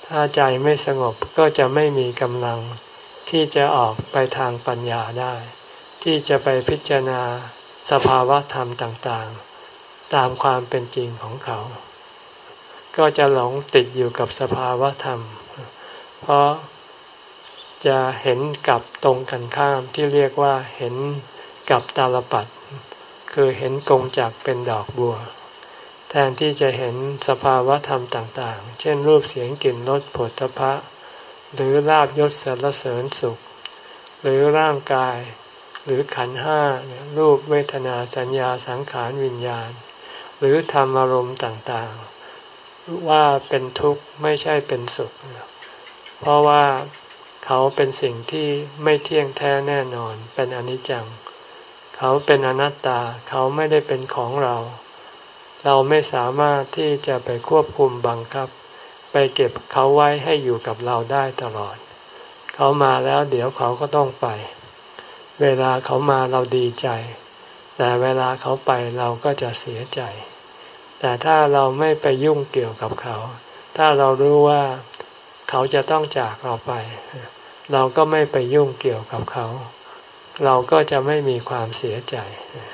ถ้าใจไม่สงบก็จะไม่มีกำลังที่จะออกไปทางปัญญาได้ที่จะไปพิจารณาสภาวะธรรมต่างๆตามความเป็นจริงของเขาก็จะหลงติดอยู่กับสภาวะธรรมเพราะจะเห็นกับตรงกันข้ามที่เรียกว่าเห็นกับตาลปัตรคือเห็นกงจักรเป็นดอกบัวแทนที่จะเห็นสภาวะธรรมต่างๆเช่นรูปเสียงกลิ่นรสโผฏฐัพพะหรือลาภยศสรรเสริญสุขหรือร่างกายหรือขันธ์ห้ารูปเวทนาสัญญาสังขารวิญญาณหรือธรรมอารมณ์ต่างๆว่าเป็นทุกข์ไม่ใช่เป็นสุขเพราะว่าเขาเป็นสิ่งที่ไม่เที่ยงแท้แน่นอนเป็นอนิจจังเขาเป็นอนัตตาเขาไม่ได้เป็นของเราเราไม่สามารถที่จะไปควบคุมบังคับไปเก็บเขาไว้ให้อยู่กับเราได้ตลอดเขามาแล้วเดี๋ยวเขาก็ต้องไปเวลาเขามาเราดีใจแต่เวลาเขาไปเราก็จะเสียใจแต่ถ้าเราไม่ไปยุ่งเกี่ยวกับเขาถ้าเรารู้ว่าเขาจะต้องจากเราไปเราก็ไม่ไปยุ่งเกี่ยวกับเขาเราก็จะไม่มีความเสียใจ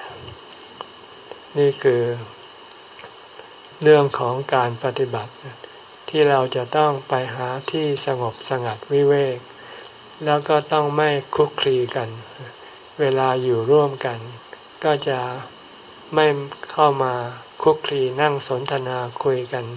นี่คือเรื่องของการปฏิบัติที่เราจะต้องไปหาที่สงบสงัดวิเวกแล้วก็ต้องไม่คลุกคลีกันเวลาอยู่ร่วมกันก็จะไม่เข้ามาคลุกคลีนั่งสนทนาคุยกัน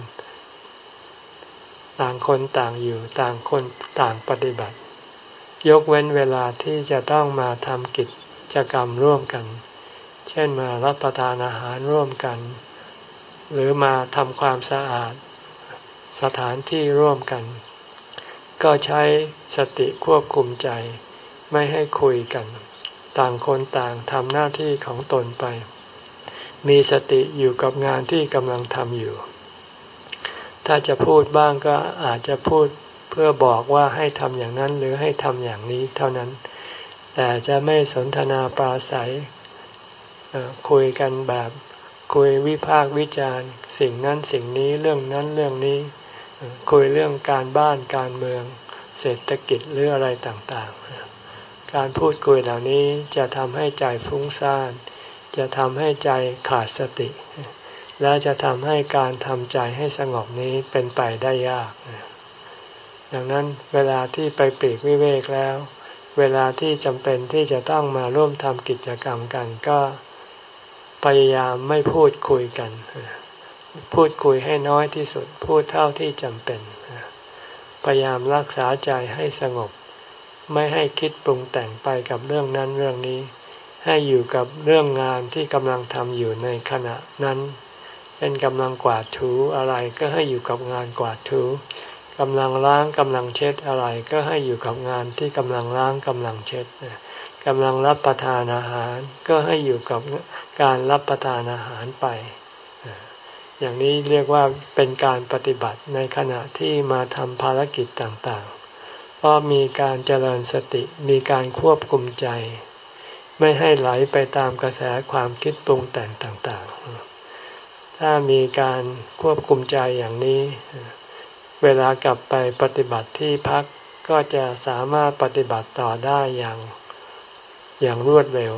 ต่างคนต่างอยู่ต่างคนต่างปฏิบัติยกเว้นเวลาที่จะต้องมาทำกิจกรรมร่วมกันเช่นมารับประทานอาหารร่วมกันหรือมาทำความสะอาดสถานที่ร่วมกันก็ใช้สติควบคุมใจไม่ให้คุยกันต่างคนต่างทำหน้าที่ของตนไปมีสติอยู่กับงานที่กำลังทำอยู่ถ้าจะพูดบ้างก็อาจจะพูดเพื่อบอกว่าให้ทำอย่างนั้นหรือให้ทำอย่างนี้เท่านั้นแต่จะไม่สนทนาปราศัยคุยกันแบบคุยวิพากษ์วิจารณ์สิ่งนั้นสิ่งนี้เรื่องนั้นเรื่องนี้คุยเรื่องการบ้านการเมืองเศรษฐกิจหรืออะไรต่างๆการพูดคุยเหล่านี้จะทำให้ใจฟุ้งซ่านจะทำให้ใจขาดสติและจะทำให้การทำใจให้สงบนี้เป็นไปได้ยากดังนั้นเวลาที่ไปปลีกวิเวกแล้วเวลาที่จำเป็นที่จะต้องมาร่วมทำกิจกรรมกันก็พยายามไม่พูดคุยกันพูดคุยให้น้อยที่สุดพูดเท่าที่จำเป็นพยายามรักษาใจให้สงบไม่ให้คิดปรุงแต่งไปกับเรื่องนั้นเรื่องนี้ให้อยู่กับเรื่องงานที่กำลังทำอยู่ในขณะนั้นเป็นกำลังกวาดถูอะไรก็ให้อยู่กับงานกวาดถูกำลังล้างกำลังเช็ดอะไรก็ให้อยู่กับงานที่กำลังล้างกำลังเช็ดกำลังรับประทานอาหารก็ให้อยู่กับการรับประทานอาหารไปอย่างนี้เรียกว่าเป็นการปฏิบัติในขณะที่มาทำภารกิจต่างๆเพราะมีการเจริญสติมีการควบคุมใจไม่ให้ไหลไปตามกระแสความคิดปรุงแต่งต่างๆถ้ามีการควบคุมใจอย่างนี้เวลากลับไปปฏิบัติที่พักก็จะสามารถปฏิบัติต่อได้อย่างอย่างรวดเร็ว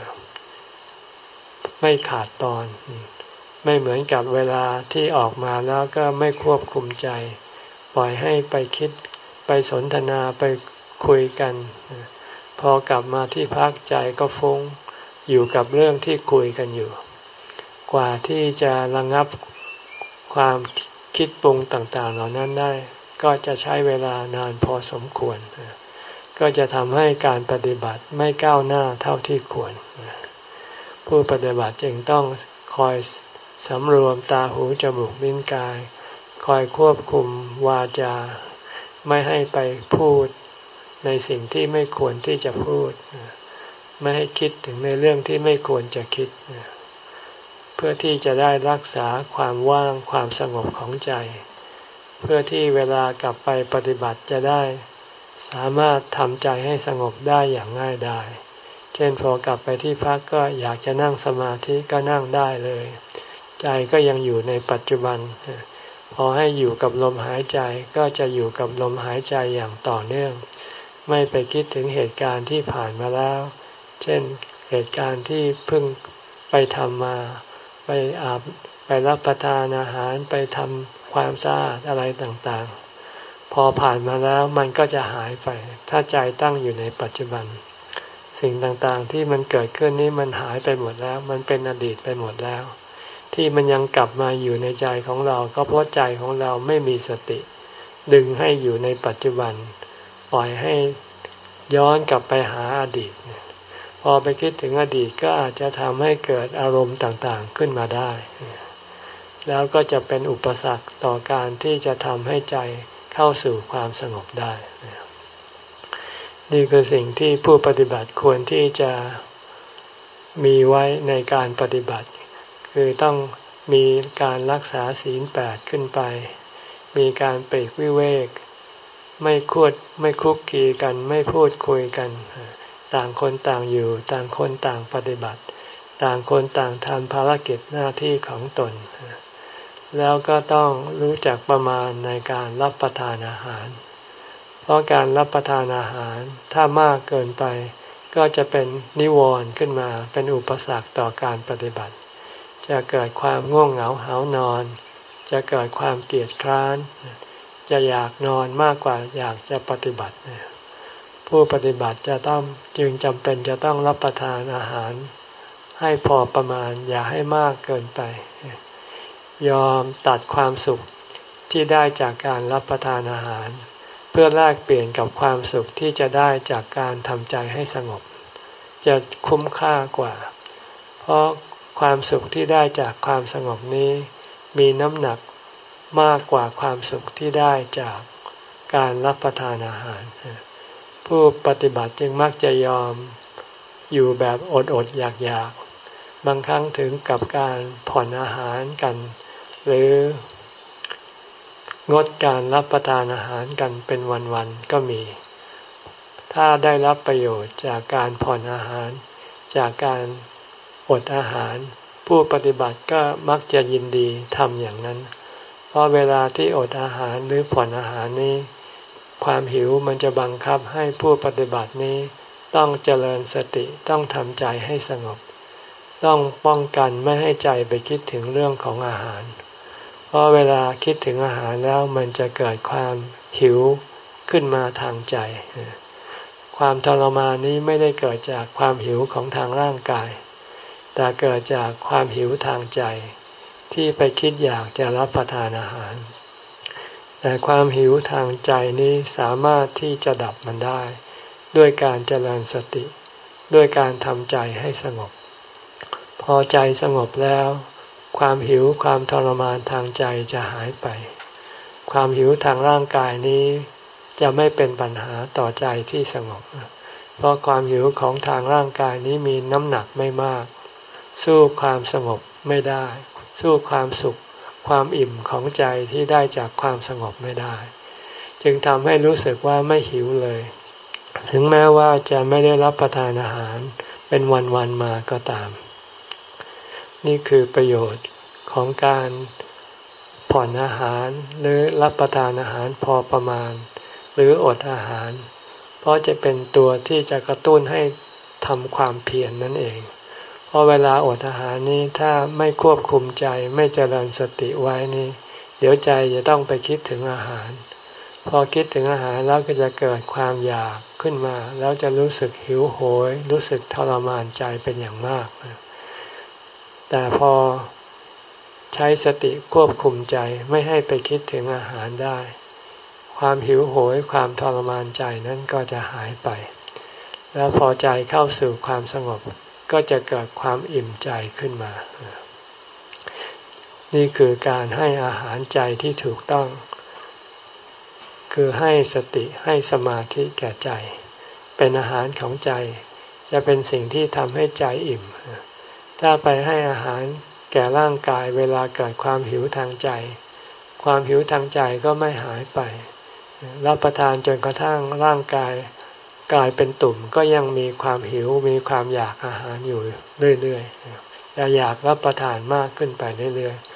ไม่ขาดตอนไม่เหมือนกับเวลาที่ออกมาแล้วก็ไม่ควบคุมใจปล่อยให้ไปคิดไปสนทนาไปคุยกันพอกลับมาที่พักใจก็ฟุ้งอยู่กับเรื่องที่คุยกันอยู่กว่าที่จะระงับความคิดปรุงต่างๆเหล่านั้นได้ก็จะใช้เวลานานพอสมควรก็จะทำให้การปฏิบัติไม่ก้าวหน้าเท่าที่ควรผู้ปฏิบัติจึงต้องคอยสำรวมตาหูจมูกลิ้นกายคอยควบคุมวาจาไม่ให้ไปพูดในสิ่งที่ไม่ควรที่จะพูดไม่ให้คิดถึงในเรื่องที่ไม่ควรจะคิดเพื่อที่จะได้รักษาความว่างความสงบของใจเพื่อที่เวลากลับไปปฏิบัติจะได้สามารถทำใจให้สงบได้อย่างง่ายดายเช่นพอกลับไปที่พักก็อยากจะนั่งสมาธิก็นั่งได้เลยใจก็ยังอยู่ในปัจจุบันพอให้อยู่กับลมหายใจก็จะอยู่กับลมหายใจอย่างต่อเนื่องไม่ไปคิดถึงเหตุการณ์ที่ผ่านมาแล้วเช่นเหตุการณ์ที่เพิ่งไปทำมาไปอาบไปรับประทานอาหารไปทำความสะอาดอะไรต่างๆพอผ่านมาแล้วมันก็จะหายไปถ้าใจตั้งอยู่ในปัจจุบันสิ่งต่างๆที่มันเกิดขึ้นนี้มันหายไปหมดแล้วมันเป็นอดีตไปหมดแล้วที่มันยังกลับมาอยู่ในใจของเราก็เพราะใจของเราไม่มีสติดึงให้อยู่ในปัจจุบันปล่อยให้ย้อนกลับไปหาอดีตพอไปคิดถึงอดีตก็อาจจะทำให้เกิดอารมณ์ต่างๆขึ้นมาได้แล้วก็จะเป็นอุปสรรคต่อการที่จะทำให้ใจเข้าสู่ความสงบได้นี่คือสิ่งที่ผู้ปฏิบัติควรที่จะมีไว้ในการปฏิบัติคือต้องมีการรักษาศีลแปดขึ้นไปมีการปลีกวิเวกไม่คุดไม่คุกคีกันไม่พูดคุยกันต่างคนต่างอยู่ต่างคนต่างปฏิบัติต่างคนต่างทำภารกิจหน้าที่ของตนแล้วก็ต้องรู้จักประมาณในการรับประทานอาหารเพราะการรับประทานอาหารถ้ามากเกินไปก็จะเป็นนิวรณ์ขึ้นมาเป็นอุปสรรคต่อการปฏิบัติจะเกิดความง่วงเหงาหาวนอนจะเกิดความเกียจคร้านจะอยากนอนมากกว่าอยากจะปฏิบัติผู้ปฏิบัติจะต้องจึงจำเป็นจะต้องรับประทานอาหารให้พอประมาณอย่าให้มากเกินไปยอมตัดความสุขที่ได้จากการรับประทานอาหารเพื่อแลกเปลี่ยนกับความสุขที่จะได้จากการทำใจให้สงบจะคุ้มค่ากว่าเพราะความสุขที่ได้จากความสงบนี้มีน้ำหนักมากกว่าความสุขที่ได้จากการรับประทานอาหารผู้ปฏิบัติจึงมักจะยอมอยู่แบบอดอดอยากอยากบางครั้งถึงกับการผ่อนอาหารกันหรืองดการรับประทานอาหารกันเป็นวันๆก็มีถ้าได้รับประโยชน์จากการผ่อนอาหารจากการอดอาหารผู้ปฏิบัติก็มักจะยินดีทำอย่างนั้นเพราะเวลาที่อดอาหารหรือผ่อนอาหารนี้ความหิวมันจะบังคับให้ผู้ปฏิบัตินี้ต้องเจริญสติต้องทำใจให้สงบต้องป้องกันไม่ให้ใจไปคิดถึงเรื่องของอาหารเพราะเวลาคิดถึงอาหารแล้วมันจะเกิดความหิวขึ้นมาทางใจความทรมานนี้ไม่ได้เกิดจากความหิวของทางร่างกายแต่เกิดจากความหิวทางใจที่ไปคิดอยากจะรับประทานอาหารแต่ความหิวทางใจนี้สามารถที่จะดับมันได้ด้วยการเจริญสติด้วยการทำใจให้สงบพอใจสงบแล้วความหิวความทรมานทางใจจะหายไปความหิวทางร่างกายนี้จะไม่เป็นปัญหาต่อใจที่สงบเพราะความหิวของทางร่างกายนี้มีน้ำหนักไม่มากสู้ความสงบไม่ได้สู้ความสุขความอิ่มของใจที่ได้จากความสงบไม่ได้จึงทำให้รู้สึกว่าไม่หิวเลยถึงแม้ว่าจะไม่ได้รับประทานอาหารเป็นวันๆมาก็ตามนี่คือประโยชน์ของการผ่อนอาหารหรือรับประทานอาหารพอประมาณหรืออดอาหารเพราะจะเป็นตัวที่จะกระตุ้นให้ทำความเพียร นั่นเองเพราะเวลาอดอาหารนี้ถ้าไม่ควบคุมใจไม่เจริญสติไว้นี่เดี๋ยวใจจะต้องไปคิดถึงอาหารพอคิดถึงอาหารแล้วก็จะเกิดความอยากขึ้นมาแล้วจะรู้สึกหิวโหยรู้สึกทรมานใจเป็นอย่างมากแต่พอใช้สติควบคุมใจไม่ให้ไปคิดถึงอาหารได้ความหิวโหยความทรมานใจนั้นก็จะหายไปแล้วพอใจเข้าสู่ความสงบก็จะเกิดความอิ่มใจขึ้นมานี่คือการให้อาหารใจที่ถูกต้องคือให้สติให้สมาธิแก่ใจเป็นอาหารของใจจะเป็นสิ่งที่ทำให้ใจอิ่มถ้าไปให้อาหารแก่ร่างกายเวลาเกิดความหิวทางใจความหิวทางใจก็ไม่หายไปรับประทานจนกระทั่งร่างกายกลายเป็นตุ่มก็ยังมีความหิวมีความอยากอาหารอยู่เรื่อยๆจะอยากรับประทานมากขึ้นไปเรื่อยๆ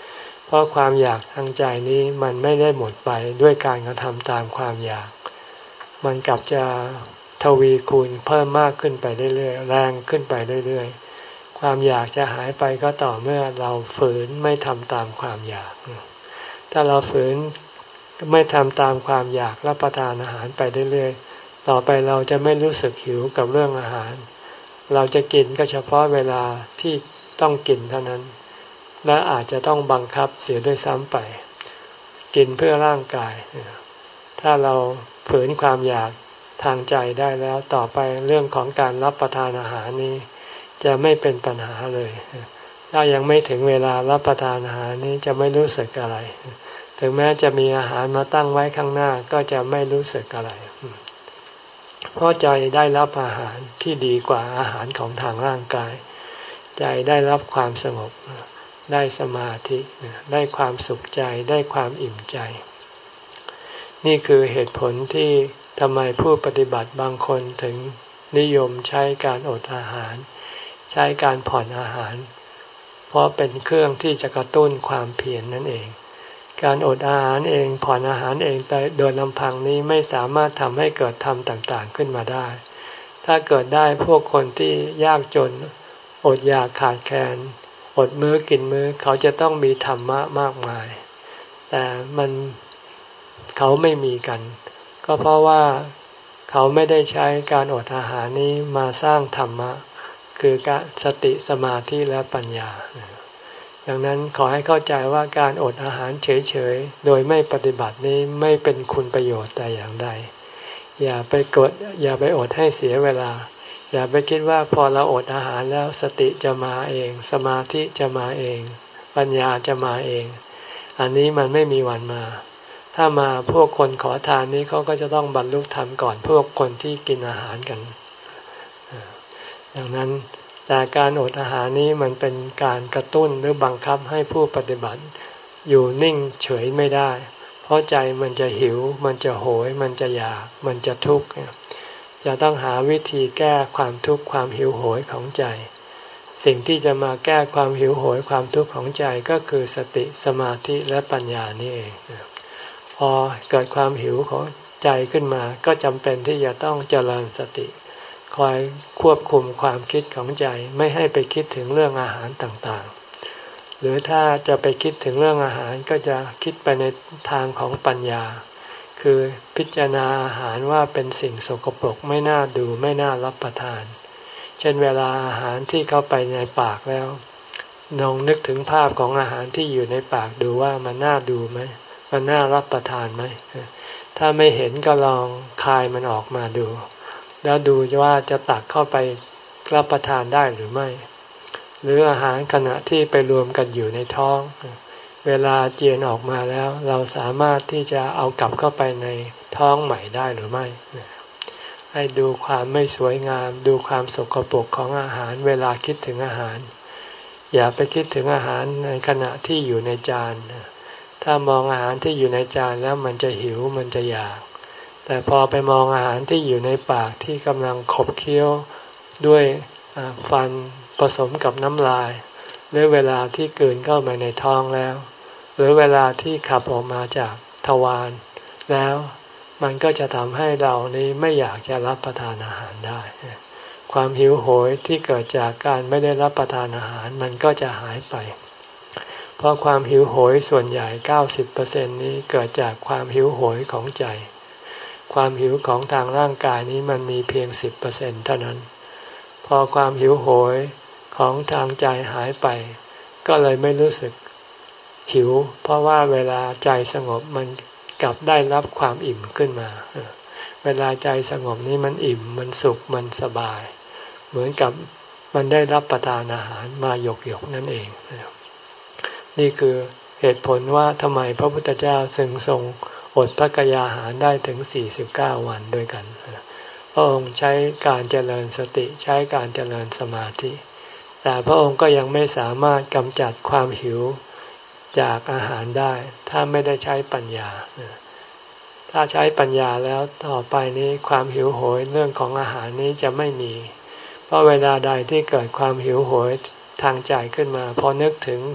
เพราะความอยากทางใจนี้มันไม่ได้หมดไปด้วยการกระทำตามความอยากมันกลับจะทวีคูณเพิ่มมากขึ้นไปเรื่อยๆแรงขึ้นไปเรื่อยๆความอยากจะหายไปก็ต่อเมื่อเราฝืนไม่ทำตามความอยากถ้าเราฝืนไม่ทำตามความอยากรับประทานอาหารไปเรื่อยๆต่อไปเราจะไม่รู้สึกหิวกับเรื่องอาหารเราจะกินก็เฉพาะเวลาที่ต้องกินเท่านั้นและอาจจะต้องบังคับเสียด้วยซ้ำไปกินเพื่อร่างกายถ้าเราฝืนความอยากทางใจได้แล้วต่อไปเรื่องของการรับประทานอาหารนี้จะไม่เป็นปัญหาเลยถ้ายังไม่ถึงเวลารับประทานอาหารนี้จะไม่รู้สึกอะไรถึงแม้จะมีอาหารมาตั้งไว้ข้างหน้าก็จะไม่รู้สึกอะไรเพราะใจได้รับอาหารที่ดีกว่าอาหารของทางร่างกายใจได้รับความสงบได้สมาธิได้ความสุขใจได้ความอิ่มใจนี่คือเหตุผลที่ทำไมผู้ปฏิบัติบางคนถึงนิยมใช้การอดอาหารใช้การผ่อนอาหารเพราะเป็นเครื่องที่จะกระตุ้นความเพียร นั่นเองการอดอาหารเองผ่อนอาหารเองแต่โดยลำพังนี้ไม่สามารถทำให้เกิดธรรมต่างๆขึ้นมาได้ถ้าเกิดได้พวกคนที่ยากจนอดอยากขาดแคลนอดมื้อกินมื้อเขาจะต้องมีธรรมะมากมายแต่มันเขาไม่มีกันก็เพราะว่าเขาไม่ได้ใช้การอดอาหารนี้มาสร้างธรรมะคือการสติสมาธิและปัญญาดังนั้นขอให้เข้าใจว่าการอดอาหารเฉยๆโดยไม่ปฏิบัตินี้ไม่เป็นคุณประโยชน์แต่อย่างใดอย่าไปกดอย่าไปอดให้เสียเวลาอย่าไปคิดว่าพอเราอดอาหารแล้วสติจะมาเองสมาธิจะมาเองปัญญาจะมาเองอันนี้มันไม่มีวันมาถ้ามาพวกคนขอทานนี้เขาก็จะต้องบรรลุธรรมก่อนพวกคนที่กินอาหารกันดังนั้นแต่การอดอาหารนี้มันเป็นการกระตุ้นหรือบังคับให้ผู้ปฏิบัติอยู่นิ่งเฉยไม่ได้เพราะใจมันจะหิวมันจะโหยมันจะอยากมันจะทุกข์จะต้องหาวิธีแก้ความทุกข์ความหิวโหยของใจสิ่งที่จะมาแก้ความหิวโหยความทุกข์ของใจก็คือสติสมาธิและปัญญานี่เองพอเกิดความหิวของใจขึ้นมาก็จำเป็นที่จะต้องเจริญสติคอยควบคุมความคิดของใจไม่ให้ไปคิดถึงเรื่องอาหารต่างๆหรือถ้าจะไปคิดถึงเรื่องอาหารก็จะคิดไปในทางของปัญญาคือพิจารณาอาหารว่าเป็นสิ่งสกปรกไม่น่าดูไม่น่ารับประทานเช่นเวลาอาหารที่เข้าไปในปากแล้วลองนึกถึงภาพของอาหารที่อยู่ในปากดูว่ามันน่าดูไหมมันน่ารับประทานไหมถ้าไม่เห็นก็ลองคายมันออกมาดูแล้วดูว่าจะตักเข้าไปรับประทานได้หรือไม่หรืออาหารขณะที่ไปรวมกันอยู่ในท้องเวลาเจียนออกมาแล้วเราสามารถที่จะเอากลับเข้าไปในท้องใหม่ได้หรือไม่ให้ดูความไม่สวยงามดูความสกปรกของอาหารเวลาคิดถึงอาหารอย่าไปคิดถึงอาหารในขณะที่อยู่ในจานถ้ามองอาหารที่อยู่ในจานแล้วมันจะหิวมันจะอยากแต่พอไปมองอาหารที่อยู่ในปากที่กำลังขบเคี้ยวด้วยฟันผสมกับน้ำลายหรือเวลาที่กลืนเข้าไปในท้องแล้วหรือเวลาที่ขับออกมาจากทวารแล้วมันก็จะทำให้เรานี้ไม่อยากจะรับประทานอาหารได้ความหิวโหยที่เกิดจากการไม่ได้รับประทานอาหารมันก็จะหายไปเพราะความหิวโหยส่วนใหญ่ เก้าสิบเปอร์เซ็นต์ นี้เกิดจากความหิวโหยของใจความหิวของทางร่างกายนี้มันมีเพียง สิบเปอร์เซ็นต์ เท่านั้นพอความหิวโหยของทางใจหายไปก็เลยไม่รู้สึกหิวเพราะว่าเวลาใจสงบมันกลับได้รับความอิ่มขึ้นมาเวลาใจสงบนี้มันอิ่มมันสุขมันสบายเหมือนกับมันได้รับประทานอาหารมาหยกๆนั่นเองนี่คือเหตุผลว่าทำไมพระพุทธเจ้าจึงทรงอดพระกยาหารได้ถึงสี่สิบเก้าวันด้วยกันพระองค์ใช้การเจริญสติใช้การเจริญสมาธิแต่พระองค์ก็ยังไม่สามารถกำจัดความหิวจากอาหารได้ถ้าไม่ได้ใช้ปัญญาถ้าใช้ปัญญาแล้วต่อไปนี้ความหิวโหยเรื่องของอาหารนี้จะไม่มีเพราะเวลาใดที่เกิดความหิวโหยทางใจขึ้นมาพอนึกถึง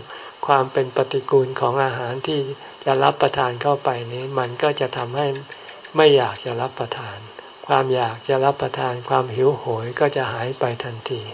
ความเป็นปฏิกูลของอาหารที่จะรับประทานเข้าไปนี้มันก็จะทำให้ไม่อยากจะรับประทานความอยากจะรับประทานความหิวโหยก็จะหายไปทันที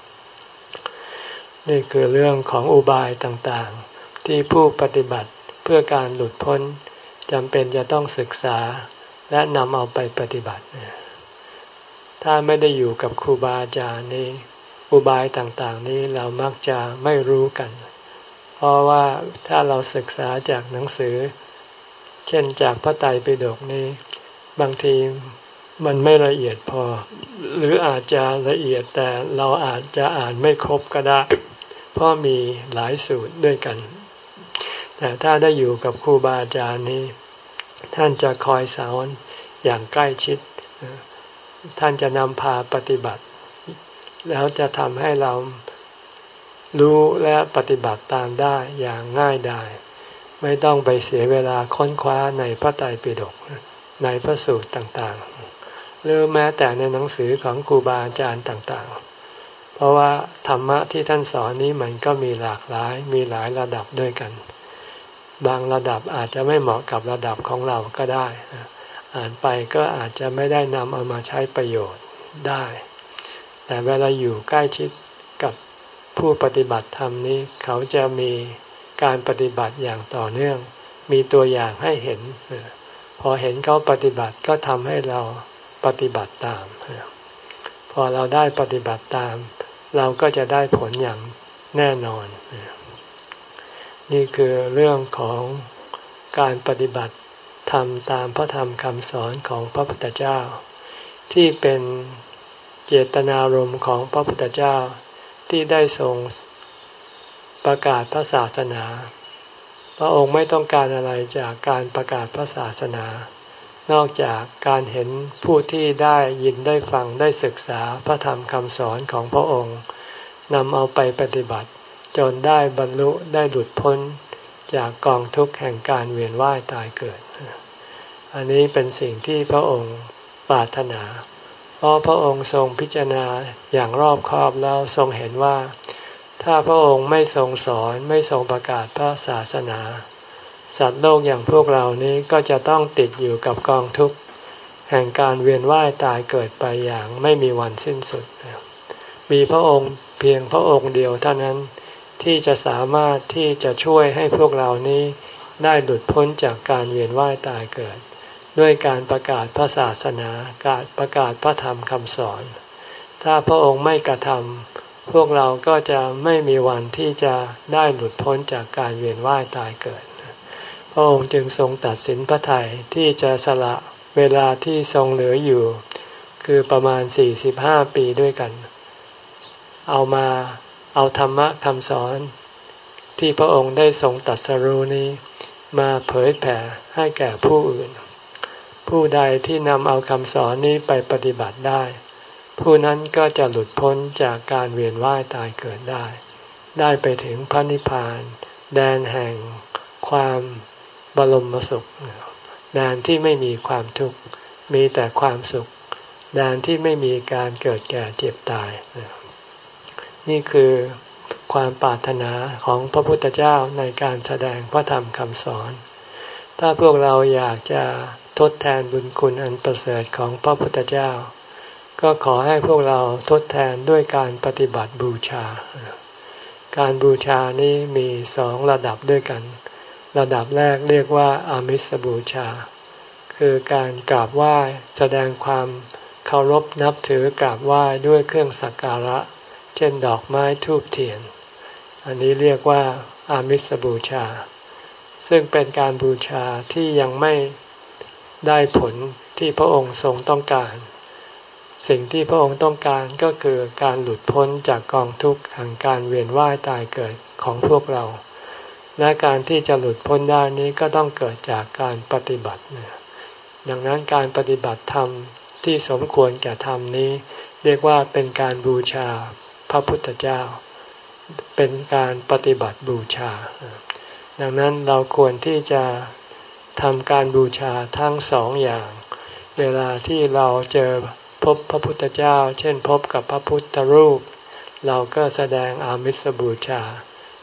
นี่คือเรื่องของอุบายต่างๆที่ผู้ปฏิบัติเพื่อการหลุดพ้นจำเป็นจะต้องศึกษาและนำเอาไปปฏิบัติถ้าไม่ได้อยู่กับครูบาอาจารย์นี้อุบายต่างๆนี้เรามักจะไม่รู้กันเพราะว่าถ้าเราศึกษาจากหนังสือเช่นจากพระไตรปิฎกนี้บางทีมันไม่ละเอียดพอหรืออาจจะละเอียดแต่เราอาจจะอ่านไม่ครบก็ได้เพราะมีหลายสูตรด้วยกันแต่ถ้าได้อยู่กับครูบาอาจารย์นี้ท่านจะคอยสอนอย่างใกล้ชิดท่านจะนำพาปฏิบัติแล้วจะทำให้เรารู้และปฏิบัติตามได้อย่างง่ายดายไม่ต้องไปเสียเวลาค้นคว้าในพระไตรปิฎกในพระสูตรต่างๆหรือแม้แต่ในหนังสือของครูบาอาจารย์ต่างๆเพราะว่าธรรมะที่ท่านสอนนี้มันก็มีหลากหลายมีหลายระดับด้วยกันบางระดับอาจจะไม่เหมาะกับระดับของเราก็ได้อ่านไปก็อาจจะไม่ได้นำเอามาใช้ประโยชน์ได้แต่เวลาอยู่ใกล้ชิดกับผู้ปฏิบัติธรรมนี้เขาจะมีการปฏิบัติอย่างต่อเนื่องมีตัวอย่างให้เห็นพอเห็นเขาปฏิบัติก็ทำให้เราปฏิบัติตามพอเราได้ปฏิบัติตามเราก็จะได้ผลอย่างแน่นอนนี่คือเรื่องของการปฏิบัติธรรมตามพระธรรมคำสอนของพระพุทธเจ้าที่เป็นเจตนารมณ์ของพระพุทธเจ้าที่ได้ทรงประกาศพระศาสนาพระองค์ไม่ต้องการอะไรจากการประกาศพระศาสนานอกจากการเห็นผู้ที่ได้ยินได้ฟังได้ศึกษาพระธรรมคำสอนของพระองค์นำเอาไปปฏิบัติจนได้บรรลุได้หลุดพ้นจากกองทุกข์แห่งการเวียนว่ายตายเกิดอันนี้เป็นสิ่งที่พระองค์ปรารถนาเพราะพระองค์ทรงพิจารณาอย่างรอบคอบแล้วทรงเห็นว่าถ้าพระองค์ไม่ทรงสอนไม่ทรงประกาศพระศาสนาสัตว์โลกอย่างพวกเรานี้ก็จะต้องติดอยู่กับกองทุกข์แห่งการเวียนว่ายตายเกิดไปอย่างไม่มีวันสิ้นสุดมีพระองค์เพียงพระองค์เดียวเท่านั้นที่จะสามารถที่จะช่วยให้พวกเรานี้ได้หลุดพ้นจากการเวียนว่ายตายเกิดด้วยการประกาศพระศาสนาการประกาศพระธรรมคำสอนถ้าพระองค์ไม่กระทำพวกเราก็จะไม่มีวันที่จะได้หลุดพ้นจากการเวียนว่ายตายเกิดพระองค์จึงทรงตัดสินพระทัยที่จะสละเวลาที่ทรงเหลืออยู่คือประมาณสี่สิบห้าปีด้วยกันเอามาเอาธรรมะคำสอนที่พระองค์ได้ทรงตรัสรู้นี้มาเผยแผ่ให้แก่ผู้อื่นผู้ใดที่นำเอาคำสอนนี้ไปปฏิบัติได้ผู้นั้นก็จะหลุดพ้นจากการเวียนว่ายตายเกิดได้ได้ไปถึงพระนิพพานแดนแห่งความบรมสุขแดนที่ไม่มีความทุกข์มีแต่ความสุขแดนที่ไม่มีการเกิดแก่เจ็บตายนี่คือความปรารถนาของพระพุทธเจ้าในการแสดงพระธรรมคำสอนถ้าพวกเราอยากจะทดแทนบุญคุณอันประเสริฐของพระพุทธเจ้าก็ขอให้พวกเราทดแทนด้วยการปฏิบัติบูชาการบูชานี้มีสองระดับด้วยกันระดับแรกเรียกว่าอามิสบูชาคือการกราบไหว้แสดงความเคารพนับถือกราบไหว้ด้วยเครื่องสักการะเช่นดอกไม้ธูปเทียนอันนี้เรียกว่าอามิสบูชาซึ่งเป็นการบูชาที่ยังไม่ได้ผลที่พระองค์ทรงต้องการสิ่งที่พระองค์ต้องการก็คือการหลุดพ้นจากกองทุกข์แห่งการเวียนว่ายตายเกิดของพวกเราและการที่จะหลุดพ้นได้นี้ก็ต้องเกิดจากการปฏิบัติดังนั้นการปฏิบัติธรรมที่สมควรแก่ธรรมนี้เรียกว่าเป็นการบูชาพระพุทธเจ้าเป็นการปฏิบัติบูชาดังนั้นเราควรที่จะทำการบูชาทั้งสองอย่างเวลาที่เราเจอพบพระพุทธเจ้าเช่นพบกับพระพุทธรูปเราก็แสดงอามิสบูชา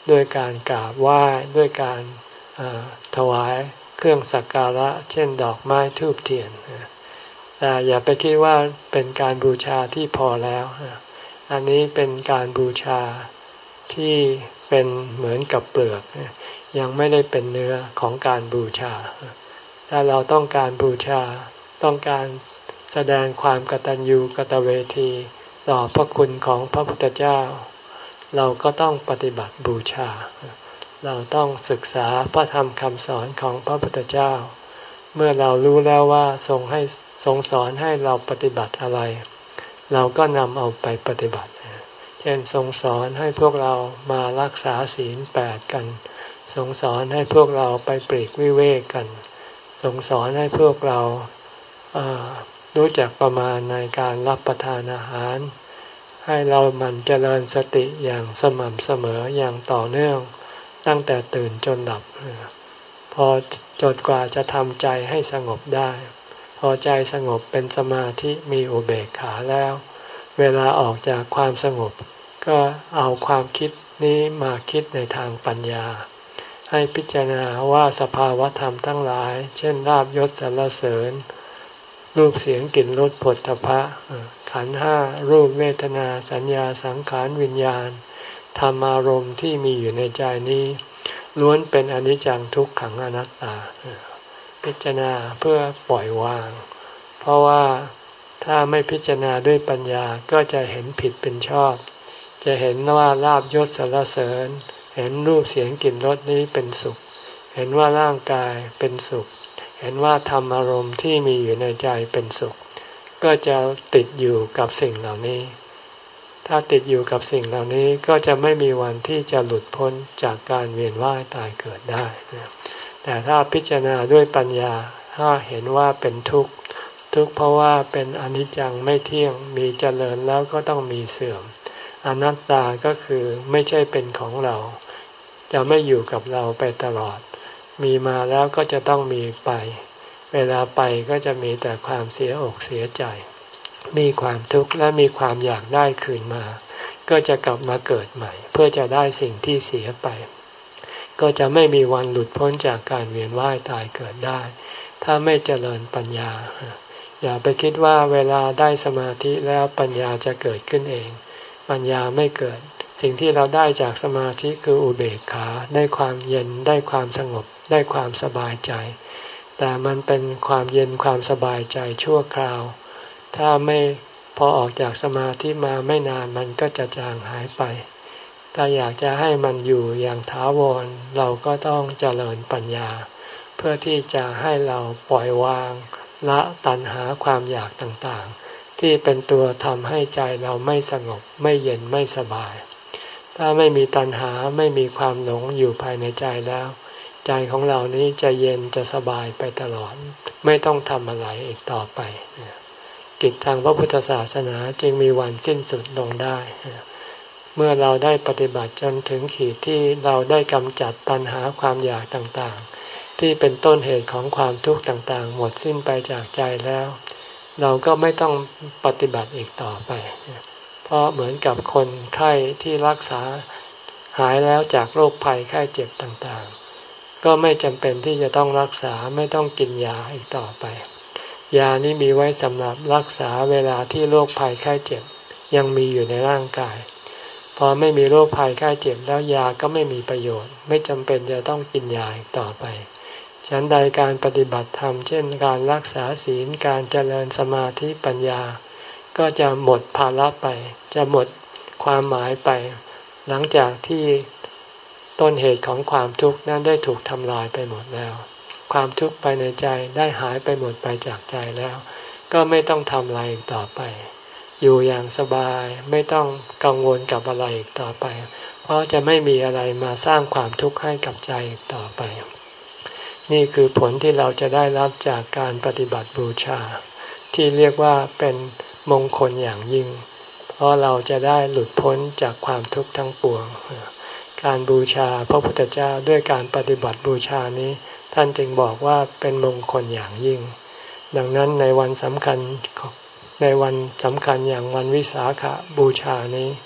ด้วยการกราบไหว้ด้วยการถวายเครื่องสักการะเช่นดอกไม้ธูปเทียนแต่อย่าไปคิดว่าเป็นการบูชาที่พอแล้วอันนี้เป็นการบูชาที่เป็นเหมือนกับเปลือกยังไม่ได้เป็นเนื้อของการบูชาถ้าเราต้องการบูชาต้องการแสดงความกตัญญูกตเวทีต่อพระคุณของพระพุทธเจ้าเราก็ต้องปฏิบัติบูชาเราต้องศึกษาพระธรรมคำสอนของพระพุทธเจ้าเมื่อเรารู้แล้วว่าทรงให้ทรงสอนให้เราปฏิบัติอะไรเราก็นำเอาไปปฏิบัติเช่นทรงสอนให้พวกเรามารักษาศีลแปดกันทรงสอนให้พวกเราไปปลีกวิเวกกันทรงสอนให้พวกเรารู้จักประมาณในการรับประทานอาหารให้เราหมั่นเจริญสติอย่างสม่ำเสมออย่างต่อเนื่องตั้งแต่ตื่นจนหลับพอจนกว่าจะทำใจให้สงบได้พอใจสงบเป็นสมาธิมีอุเบกขาแล้วเวลาออกจากความสงบก็เอาความคิดนี้มาคิดในทางปัญญาให้พิจารณาว่าสภาวะธรรมทั้งหลายเช่นลาภยศสรรเสริญรูปเสียงกลิ่นรสผลทพะขันธ์ห้ารูปเวทนาสัญญาสังขารวิญญาณธรรมารมณ์ที่มีอยู่ในใจนี้ล้วนเป็นอนิจจังทุกขังอนัตตาพิจารณาเพื่อปล่อยวางเพราะว่าถ้าไม่พิจารณาด้วยปัญญาก็จะเห็นผิดเป็นชอบจะเห็นว่าลาภยศสรรเสริญเห็นรูปเสียงกลิ่นรสนี้เป็นสุขเห็นว่าร่างกายเป็นสุขเห็นว่าธรรมอารมณ์ที่มีอยู่ในใจเป็นสุขก็จะติดอยู่กับสิ่งเหล่านี้ถ้าติดอยู่กับสิ่งเหล่านี้ก็จะไม่มีวันที่จะหลุดพ้นจากการเวียนว่ายตายเกิดได้แต่ถ้าพิจารณาด้วยปัญญาถ้าเห็นว่าเป็นทุกข์ทุกข์เพราะว่าเป็นอนิจจังไม่เที่ยงมีเจริญแล้วก็ต้องมีเสื่อมอนัตตาก็คือไม่ใช่เป็นของเราจะไม่อยู่กับเราไปตลอดมีมาแล้วก็จะต้องมีไปเวลาไปก็จะมีแต่ความเสียอกเสียใจมีความทุกข์และมีความอยากได้คืนมาก็จะกลับมาเกิดใหม่เพื่อจะได้สิ่งที่เสียไปก็จะไม่มีวันหลุดพ้นจากการเวียนว่ายตายเกิดได้ถ้าไม่เจริญปัญญาอย่าไปคิดว่าเวลาได้สมาธิแล้วปัญญาจะเกิดขึ้นเองปัญญาไม่เกิดสิ่งที่เราได้จากสมาธิคืออุเบกขาได้ความเย็นได้ความสงบได้ความสบายใจแต่มันเป็นความเย็นความสบายใจชั่วคราวถ้าไม่พอออกจากสมาธิมาไม่นานมันก็จะจางหายไปถ้าอยากจะให้มันอยู่อย่างถาวรเราก็ต้องเจริญปัญญาเพื่อที่จะให้เราปล่อยวางละตัณหาความอยากต่างๆที่เป็นตัวทำให้ใจเราไม่สงบไม่เย็นไม่สบายถ้าไม่มีตัณหาไม่มีความหลงอยู่ภายในใจแล้วใจของเรานี้จะเย็นจะสบายไปตลอดไม่ต้องทำอะไรอีกต่อไปกิจทางพระพุทธศาสนาจึงมีวันสิ้นสุดลงได้เมื่อเราได้ปฏิบัติจนถึงขีดที่เราได้กำจัดตัณหาความอยากต่างๆที่เป็นต้นเหตุของความทุกข์ต่างๆหมดสิ้นไปจากใจแล้วเราก็ไม่ต้องปฏิบัติอีกต่อไปเพราะเหมือนกับคนไข้ที่รักษาหายแล้วจากโรคภัยไข้เจ็บต่างๆก็ไม่จำเป็นที่จะต้องรักษาไม่ต้องกินยาอีกต่อไปยานี้มีไว้สำหรับรักษาเวลาที่โรคภัยไข้เจ็บยังมีอยู่ในร่างกายพอไม่มีโรคภัยไข้เจ็บแล้วยาก็ไม่มีประโยชน์ไม่จำเป็นจะต้องกินยาอีกต่อไปฉันใดการปฏิบัติธรรมเช่นการรักษาศีลการเจริญสมาธิปัญญาก็จะหมดภาระไปจะหมดความหมายไปหลังจากที่ต้นเหตุของความทุกข์นั้นได้ถูกทำลายไปหมดแล้วความทุกข์ภายในใจได้หายไปหมดไปจากใจแล้วก็ไม่ต้องทำอะไรอีกต่อไปอยู่อย่างสบายไม่ต้องกังวลกับอะไรอีกต่อไปเพราะจะไม่มีอะไรมาสร้างความทุกข์ให้กับใจอีกต่อไปนี่คือผลที่เราจะได้รับจากการปฏิบัติบูชาที่เรียกว่าเป็นมงคลอย่างยิ่งเพราะเราจะได้หลุดพ้นจากความทุกข์ทั้งปวงการบูชาพระพุทธเจ้าด้วยการปฏิบัติบูชานี้ท่านจึงบอกว่าเป็นมงคลอย่างยิ่งดังนั้นในวันสำคัญในวันสำคัญอย่างวันวิสาขบูชานี้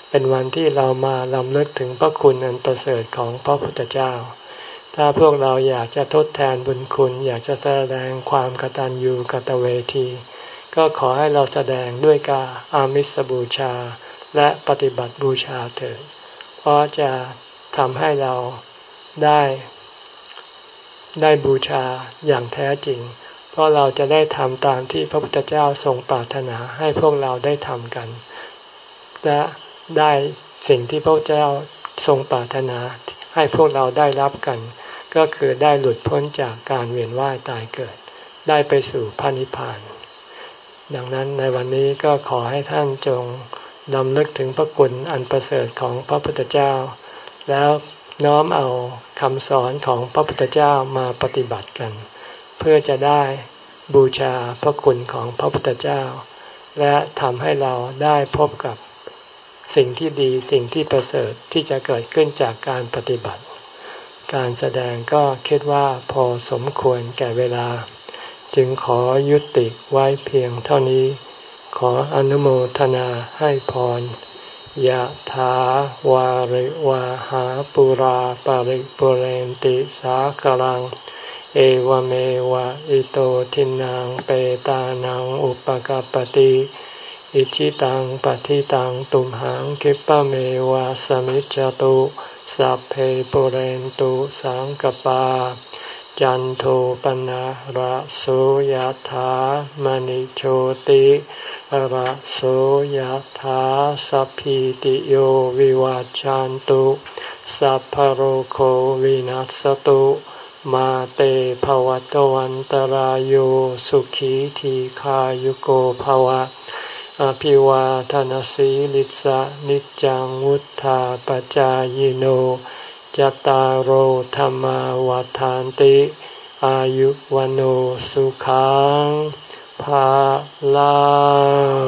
เป็นวันที่เรามาลำลึกถึงพระคุณอันประเสริฐของพระพุทธเจ้าถ้าพวกเราอยากจะทดแทนบุญคุณอยากจะแสดงความกตัญญูกตเวทีก็ขอให้เราแสดงด้วยการอามิสบูชาและปฏิบัติบูชาเถิดเพราะจะทำให้เราได้ได้บูชาอย่างแท้จริงเพราะเราจะได้ทำตามที่พระพุทธเจ้าทรงปรารถนาให้พวกเราได้ทำกันและได้สิ่งที่พระพุทธเจ้าทรงปรารถนาให้พวกเราได้รับกันก็คือได้หลุดพ้นจากการเวียนว่ายตายเกิดได้ไปสู่พระนิพพานดังนั้นในวันนี้ก็ขอให้ท่านจงรำลึกถึงพระคุณอันประเสริฐของพระพุทธเจ้าแล้วน้อมเอาคำสอนของพระพุทธเจ้ามาปฏิบัติกันเพื่อจะได้บูชาพระคุณของพระพุทธเจ้าและทำให้เราได้พบกับสิ่งที่ดีสิ่งที่ประเสริฐที่จะเกิดขึ้นจากการปฏิบัติการแสดงก็คิดว่าพอสมควรแก่เวลาจึงขอยุติไว้เพียงเท่านี้ขออนุโมทนาให้พรยะถาวาริวาหาปุราปาริปุเรนติสากลังเอวเมวะอิโตทินังเปตานังอุปกัปปติอิจิตังปฏิตังตุมหังคิปะเมวะสมิจจตุสัพเพปุเรนตุสังกปาจันโทปนะระโสยถามณิโชติระโสยถาสัพพิติโยวิวัจจันตุสัพพโรโควินัสตุมาเตภวัตวันตรายโยสุขีทีขายุโกภวะอภิวาทนาสีลิสะนิจังวุธาปจายโนจตารโหธรรมวาทานติอายุวันโอสุขังภาลัง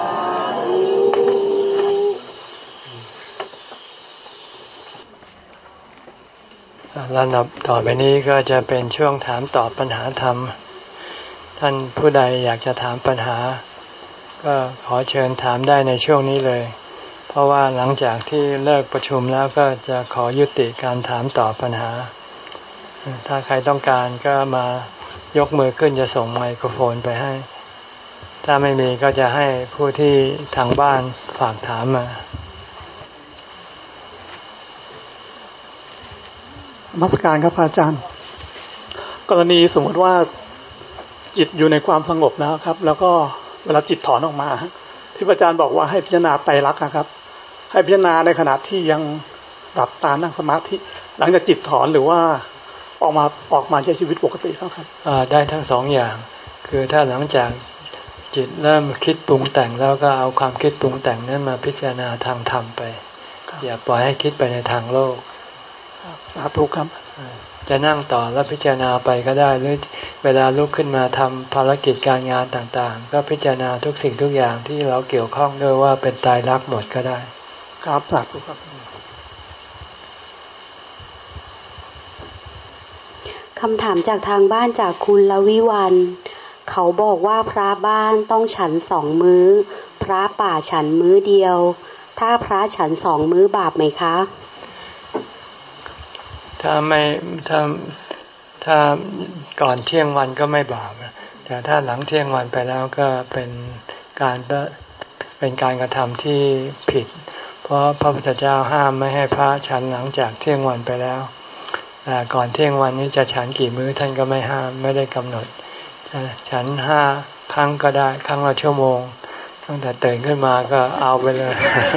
ลำดับต่อไปนี้ก็จะเป็นช่วงถามตอบปัญหาธรรมท่านผู้ใดอยากจะถามปัญหาก็ขอเชิญถามได้ในช่วงนี้เลยเพราะว่าหลังจากที่เลิกประชุมแล้วก็จะขอยุติการถามตอบปัญหาถ้าใครต้องการก็มายกมือขึ้นจะส่งไมโครโฟนไปให้ถ้าไม่มีก็จะให้ผู้ที่ทางบ้านฝากถามมานมัสการครับอาจารย์กรณีสมมติว่าจิตอยู่ในความสงบแล้วครับแล้วก็เวลาจิตถอนออกมาที่อาจารย์บอกว่าให้พิจารณาไตรลักษณ์นะครับให้พิจารณาในขณะที่ยังหลับตานั่งสมาธิหลังจากจิตถอนหรือว่าออกมาออกมาใช้ชีวิตปกติครับอ่าได้ทั้งสองอย่างคือถ้าหลังจากจิตเริ่มคิดปรุงแต่งแล้วก็เอาความคิดปรุงแต่งนั้นมาพิจารณาทางธรรมไปอย่าปล่อยให้คิดไปในทางโลกสาธุครับจะนั่งต่อแล้วพิจารณาไปก็ได้หรือเวลาลุกขึ้นมาทำภารกิจการงานต่างๆก็พิจารณาทุกสิ่งทุกอย่างที่เราเกี่ยวข้องด้วยว่าเป็นตายรักหมดก็ได้ครับสาธุครับคำถามจากทางบ้านจากคุณละวิวันเขาบอกว่าพระบ้านต้องฉันสองมื้อพระป่าฉันมื้อเดียวถ้าพระฉันสองมื้อบาปไหมคะถ้าไม่ถ้าถ้าก่อนเที่ยงวันก็ไม่บาปแต่ถ้าหลังเที่ยงวันไปแล้วก็เป็นการเป็นการกระทำที่ผิดเพราะพระพุทธเจ้าห้ามไม่ให้พระฉันหลังจากเที่ยงวันไปแล้วแต่ก่อนเที่ยงวันนี้จะฉันกี่มื้อท่านก็ไม่ห้ามไม่ได้กำหนดฉันห้าครั้งก็ได้ครั้งละชั่วโมงตั้งแต่ตื่นขึ้นมาก็เอาไปเลย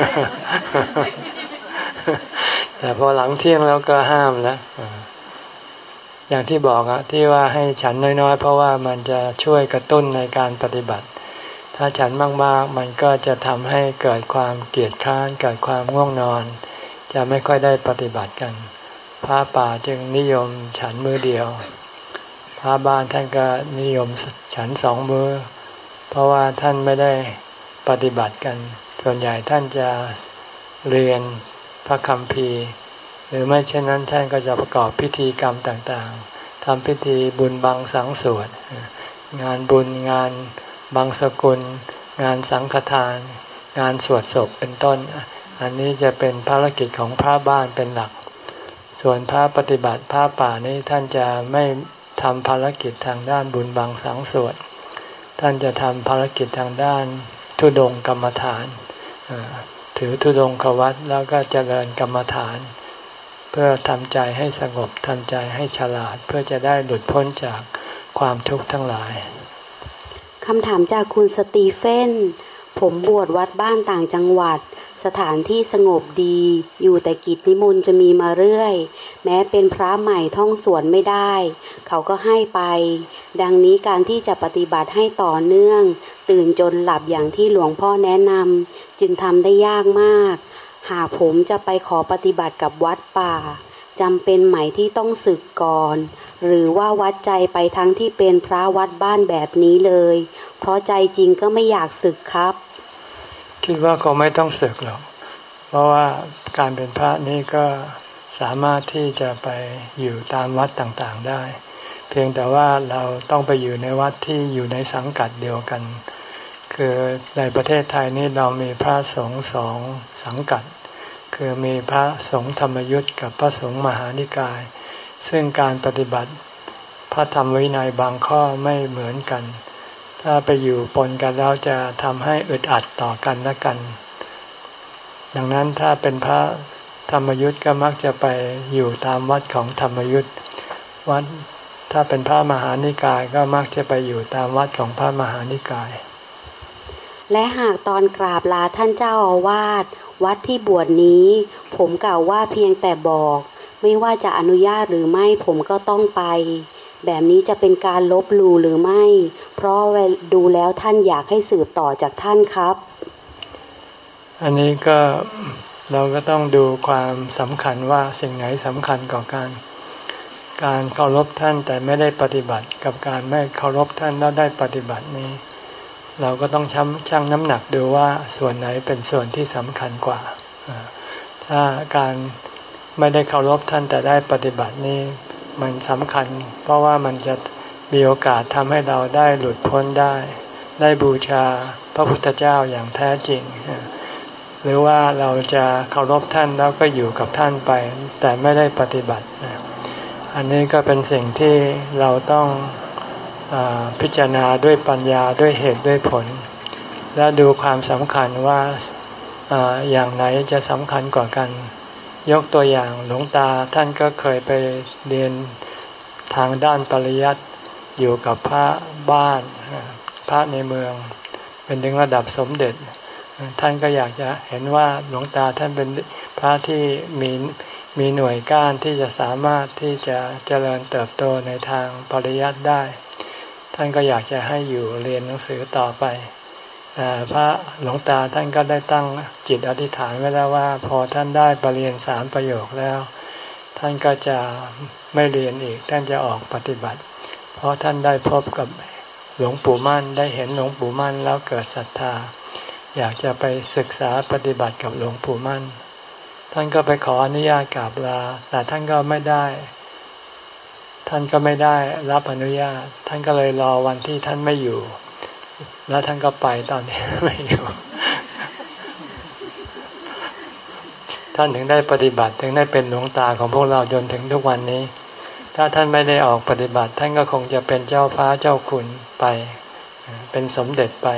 แต่พอหลังเที่ยงแล้วก็ห้ามแล้วอย่างที่บอกอะที่ว่าให้ฉันน้อยๆเพราะว่ามันจะช่วยกระตุ้นในการปฏิบัติถ้าฉันมากๆมันก็จะทำให้เกิดความเกียจคร้านเกิดความง่วงนอนจะไม่ค่อยได้ปฏิบัติกันพระป่าจึงนิยมฉันมื้อเดียวพระบ้านท่านก็นิยมฉันสองมื้อเพราะว่าท่านไม่ได้ปฏิบัติกันส่วนใหญ่ท่านจะเรียนพระคัมภีร์หรือไม่เช่นนั้นท่านก็จะประกอบพิธีกรรมต่างๆทำพิธีบุญบังสังสวดงานบุญงานบังสกุลงานสังฆทานงานสวดศพเป็นต้นอันนี้จะเป็นภารกิจของพระบ้านเป็นหลักส่วนพระปฏิบัติพระป่านี้ท่านจะไม่ทำภารกิจทางด้านบุญบังสังสวดท่านจะทำภารกิจทางด้านธุดงค์กรรมฐานถือธุดงควัตรแล้วก็เจริญกรรมฐานเพื่อทำใจให้สงบทำใจให้ฉลาดเพื่อจะได้หลุดพ้นจากความทุกข์ทั้งหลายคำถามจากคุณสตีเฟนผมบวชวัดบ้านต่างจังหวัดสถานที่สงบดีอยู่แต่กิจนิมนต์จะมีมาเรื่อยแม้เป็นพระใหม่ท่องสวดไม่ได้เขาก็ให้ไปดังนี้การที่จะปฏิบัติให้ต่อเนื่องตื่นจนหลับอย่างที่หลวงพ่อแนะนำจึงทำได้ยากมากหากผมจะไปขอปฏิบัติกับวัดป่าจำเป็นไหมที่ต้องสึกก่อนหรือว่าวัดใจไปทั้งที่เป็นพระวัดบ้านแบบนี้เลยเพราะใจจริงก็ไม่อยากสึกครับคิดว่าคงไม่ต้องสึกหรอกเพราะว่าการเป็นพระนี่ก็สามารถที่จะไปอยู่ตามวัดต่างๆได้เพียงแต่ว่าเราต้องไปอยู่ในวัดที่อยู่ในสังกัดเดียวกันคือในประเทศไทยนี่เรามีพระสงฆ์สองสังกัดคือมีพระสงฆ์ธรรมยุทธกับพระสงฆ์มหานิกายซึ่งการปฏิบัติพระธรรมวินัยบางข้อไม่เหมือนกันถ้าไปอยู่ปนกันแล้วจะทำให้อึดอัดต่อกันและกันดังนั้นถ้าเป็นพระธรรมยุทธก็มักจะไปอยู่ตามวัดของธรรมยุทธวัดถ้าเป็นพระมหานิกายก็มักจะไปอยู่ตามวัดของพระมหานิกายและหากตอนกราบลาท่านเจ้าอาวาสวัดที่บวชนี้ผมกล่าวว่าเพียงแต่บอกไม่ว่าจะอนุญาตหรือไม่ผมก็ต้องไปแบบนี้จะเป็นการลบหลู่หรือไม่เพราะดูแล้วท่านอยากให้สืบต่อจากท่านครับอันนี้ก็เราก็ต้องดูความสำคัญว่าสิ่งไหนสำคัญกว่ากันการเคารพท่านแต่ไม่ได้ปฏิบัติกับการไม่เคารพท่านแล้วได้ปฏิบัตินี้เราก็ต้องชั่งน้ำหนักดูว่าส่วนไหนเป็นส่วนที่สำคัญกว่าถ้าการไม่ได้เคารพท่านแต่ได้ปฏิบัตินี้มันสำคัญเพราะว่ามันจะมีโอกาสทำให้เราได้หลุดพ้นได้ได้บูชาพระพุทธเจ้าอย่างแท้จริงหรือว่าเราจะเคารพท่านแล้วก็อยู่กับท่านไปแต่ไม่ได้ปฏิบัติอันนี้ก็เป็นสิ่งที่เราต้องพิจารณาด้วยปัญญาด้วยเหตุด้วยผลและดูความสำคัญว่าอย่างไหนจะสำคัญกว่ากันยกตัวอย่างหลวงตาท่านก็เคยไปเรียนทางด้านปริยัติอยู่กับพระบ้านพระในเมืองเป็นถึงระดับสมเด็จท่านก็อยากจะเห็นว่าหลวงตาท่านเป็นพระที่มีมีหน่วยก้านที่จะสามารถที่จะเจริญเติบโตในทางปริยัติได้ท่านก็อยากจะให้อยู่เรียนหนังสือต่อไปแต่พระหลวงตาท่านก็ได้ตั้งจิตอธิษฐานไว้แล้วว่าพอท่านได้ปรริญญาสามประโยคแล้วท่านก็จะไม่เรียนอีกท่านจะออกปฏิบัติเพราะท่านได้พบกับหลวงปู่มั่นได้เห็นหลวงปู่มั่นแล้วเกิดศรัทธาอยากจะไปศึกษาปฏิบัติกับหลวงปู่มั่นท่านก็ไปขออนุญาตกราบลาแต่ท่านก็ไม่ได้ท่านก็ไม่ได้รับอนุญาตท่านก็เลยรอวันที่ท่านไม่อยู่แล้วท่านก็ไปตอนนี้ไม่อยู่ท่านถึงได้ปฏิบัติถึงได้เป็นหลวงตาของพวกเราจนถึงทุกวันนี้ถ้าท่านไม่ได้ออกปฏิบัติท่านก็คงจะเป็นเจ้าฟ้าเจ้าคุณไปเป็นสมเด็จไป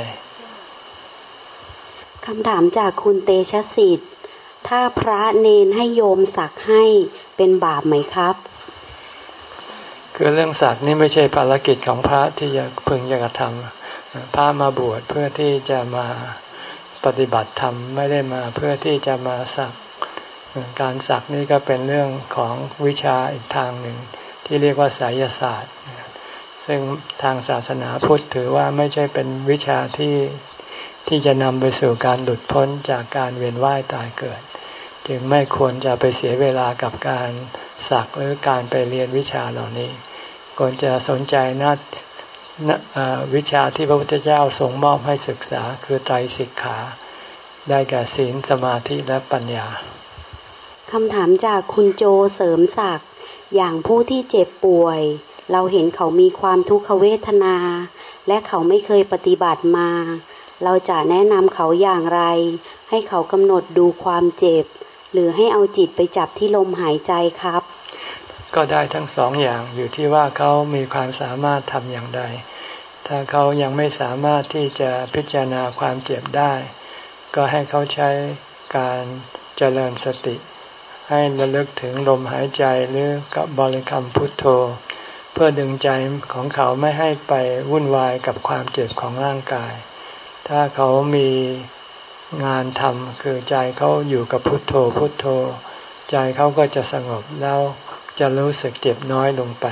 คำถามจากคุณเตชะสิทธิ์ถ้าพระเนนให้โยมสักให้เป็นบาปไหมครับคือเรื่องสักนี่ไม่ใช่ภารกิจของพระที่จะพึงจะกระทำพระมาบวชเพื่อที่จะมาปฏิบัติธรรมไม่ได้มาเพื่อที่จะมาสักการสักนี่ก็เป็นเรื่องของวิชาอีกทางหนึ่งที่เรียกว่าไสยศาสตร์ซึ่งทางศาสนาพุทธถือว่าไม่ใช่เป็นวิชาที่ที่จะนำไปสู่การหลุดพ้นจากการเวียนว่ายตายเกิดจึงไม่ควรจะไปเสียเวลากับการสักหรือการไปเรียนวิชาเหล่านี้ควรจะสนใจนัดวิชาที่พระพุทธเจ้าทรงมอบให้ศึกษาคือไตรสิกขาได้แก่ศีลสมาธิและปัญญาคำถามจากคุณโจเสริมศักดิ์อย่างผู้ที่เจ็บป่วยเราเห็นเขามีความทุกขเวทนาและเขาไม่เคยปฏิบัติมาเราจะแนะนำเขาอย่างไรให้เขากำหนดดูความเจ็บหรือให้เอาจิตไปจับที่ลมหายใจครับก็ได้ทั้งสองอย่างอยู่ที่ว่าเขามีความสามารถทำอย่างใดถ้าเขายังไม่สามารถที่จะพิจารณาความเจ็บได้ก็ให้เขาใช้การเจริญสติให้ระลึกถึงลมหายใจหรือกับบริกรรมพุทโธเพื่อดึงใจของเขาไม่ให้ไปวุ่นวายกับความเจ็บของร่างกายถ้าเขามีงานทำคือใจเขาอยู่กับพุทโธพุทโธใจเขาก็จะสงบแล้วจะรู้สึกเจ็บน้อยลงไป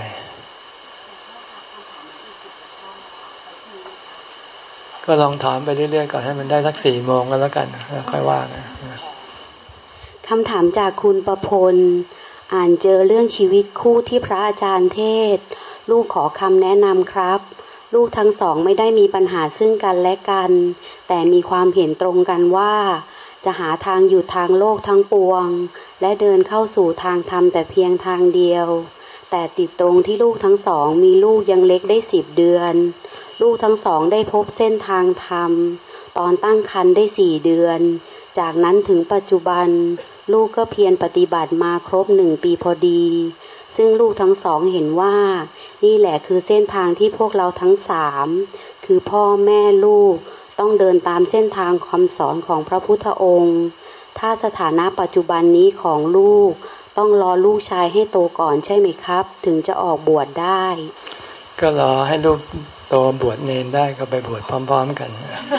ก็ลองถามไปเรื่อยๆก่อนให้มันได้สักสี่โมงก็แล้วกันแล้วค่อยว่านะคำถามจากคุณประพลอ่านเจอเรื่องชีวิตคู่ที่พระอาจารย์เทศลูกขอคำแนะนำครับลูกทั้งสองไม่ได้มีปัญหาซึ่งกันและกันแต่มีความเห็นตรงกันว่าจะหาทางอยู่ทางโลกทั้งปวงและเดินเข้าสู่ทางธรรมแต่เพียงทางเดียวแต่ติดตรงที่ลูกทั้งสองมีลูกยังเล็กได้สิบเดือนลูกทั้งสองได้พบเส้นทางธรรมตอนตั้งครรภ์ได้สี่เดือนจากนั้นถึงปัจจุบันลูกก็เพียรปฏิบัติมาครบหนึ่งปีพอดีซึ่งลูกทั้งสองเห็นว่านี่แหละคือเส้นทางที่พวกเราทั้งสามคือพ่อแม่ลูกต้องเดินตามเส้นทางคำสอนของพระพุทธองค์ถ้าสถานะปัจจุบันนี้ของลูกต้องรอลูกชายให้โตก่อนใช่ไหมครับถึงจะออกบวชได้ก็รอให้ลูกโตบวชเนรได้ก็ไปบวชพร้อมๆกัน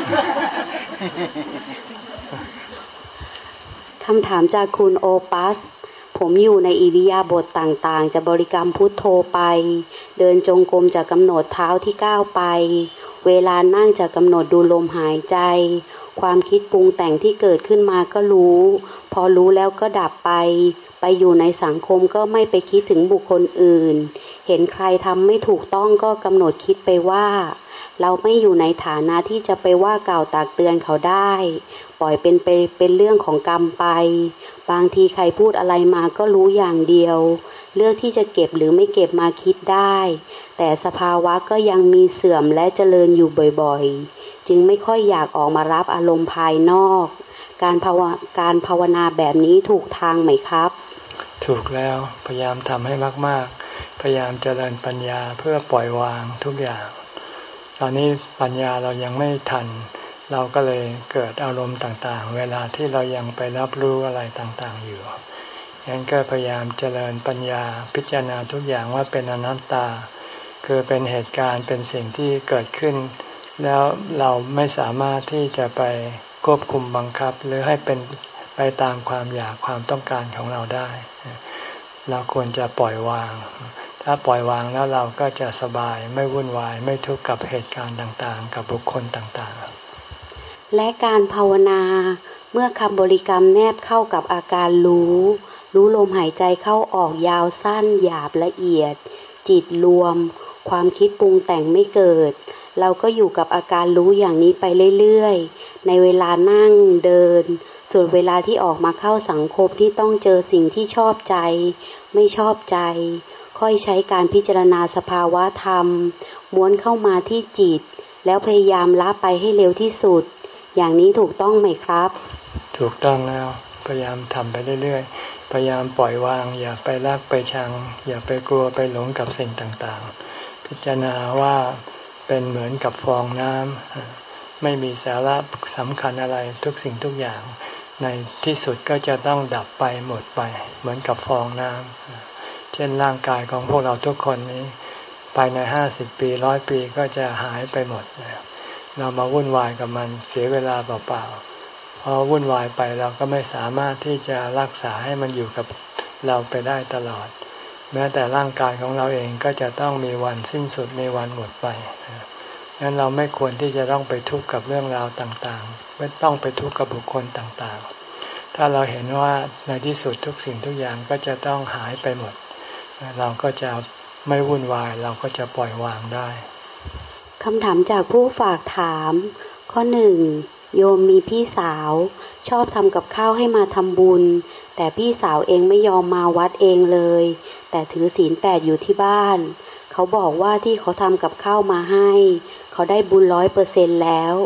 คำถามจากคุณโอปัสผมอยู่ในอิริยาบถต่างๆจะบริกรรมพุทโธไปเดินจงกรมจะกำหนดเท้าที่ก้าวไปเวลานั่งจะกำหนดดูลมหายใจความคิดปรุงแต่งที่เกิดขึ้นมาก็รู้พอรู้แล้วก็ดับไปไปอยู่ในสังคมก็ไม่ไปคิดถึงบุคคลอื่นเห็นใครทำไม่ถูกต้องก็กำหนดคิดไปว่าเราไม่อยู่ในฐานะที่จะไปว่ากล่าวตักเตือนเขาได้ปล่อยเป็นไปเป็นเรื่องของกรรมไปบางทีใครพูดอะไรมาก็รู้อย่างเดียวเลือกที่จะเก็บหรือไม่เก็บมาคิดได้แต่สภาวะก็ยังมีเสื่อมและเจริญอยู่บ่อยๆจึงไม่ค่อยอยากออกมารับอารมณ์ภายนอกการภาวะการภาวนาแบบนี้ถูกทางไหมครับถูกแล้วพยายามทำให้มากๆพยายามเจริญปัญญาเพื่อปล่อยวางทุกอย่างตอนนี้ปัญญาเรายังไม่ทันเราก็เลยเกิดอารมณ์ต่างๆเวลาที่เรายังไปรับรู้อะไรต่างๆอยู่งั้นก็พยายามเจริญปัญญาพิจารณาทุกอย่างว่าเป็นอนัตตาคือเป็นเหตุการณ์เป็นสิ่งที่เกิดขึ้นแล้วเราไม่สามารถที่จะไปควบคุมบังคับหรือให้เป็นไปตามความอยากความต้องการของเราได้เราควรจะปล่อยวางถ้าปล่อยวางแล้วเราก็จะสบายไม่วุ่นวายไม่ทุกข์กับเหตุการณ์ต่างๆกับบุคคลต่างๆและการภาวนาเมื่อคำบริกรรมแนบเข้ากับอาการรู้รู้ลมหายใจเข้าออกยาวสั้นหยาบละเอียดจิตรวมความคิดปรุงแต่งไม่เกิดเราก็อยู่กับอาการรู้อย่างนี้ไปเรื่อยๆในเวลานั่งเดินส่วนเวลาที่ออกมาเข้าสังคมที่ต้องเจอสิ่งที่ชอบใจไม่ชอบใจค่อยใช้การพิจารณาสภาวะธรรมม้วนเข้ามาที่จิตแล้วพยายามละไปให้เร็วที่สุดอย่างนี้ถูกต้องไหมครับถูกต้องแล้วพยายามทำไปเรื่อยๆพยายามปล่อยวางอย่าไปรักไปชังอย่าไปกลัวไปหลงกับสิ่งต่างๆพิจารณาว่าเป็นเหมือนกับฟองน้ำไม่มีสาระสำคัญอะไรทุกสิ่งทุกอย่างในที่สุดก็จะต้องดับไปหมดไปเหมือนกับฟองน้ำเช่นร่างกายของพวกเราทุกคนนี้ภายในห้าสิบปีร้อยปีก็จะหายไปหมดเรามาวุ่นวายกับมันเสียเวลาเปล่าๆพอวุ่นวายไปเราก็ไม่สามารถที่จะรักษาให้มันอยู่กับเราไปได้ตลอดแม้แต่ร่างกายของเราเองก็จะต้องมีวันสิ้นสุดมีวันหมดไปงั้นเราไม่ควรที่จะต้องไปทุกข์กับเรื่องราวต่างๆไม่ต้องไปทุกข์กับบุคคลต่างๆถ้าเราเห็นว่าในที่สุดทุกสิ่งทุกอย่างก็จะต้องหายไปหมดเราก็จะไม่วุ่นวายเราก็จะปล่อยวางได้คำถามจากผู้ฝากถามข้อหนึ่งโยมมีพี่สาวชอบทำกับข้าวให้มาทำบุญแต่พี่สาวเองไม่ยอมมาวัดเองเลยแต่ถือศีลแปดอยู่ที่บ้านเขาบอกว่าที่เขาทำกับข้าวมาให้เขาได้บุญร้อยเปอร์เซ็นต์แล้ว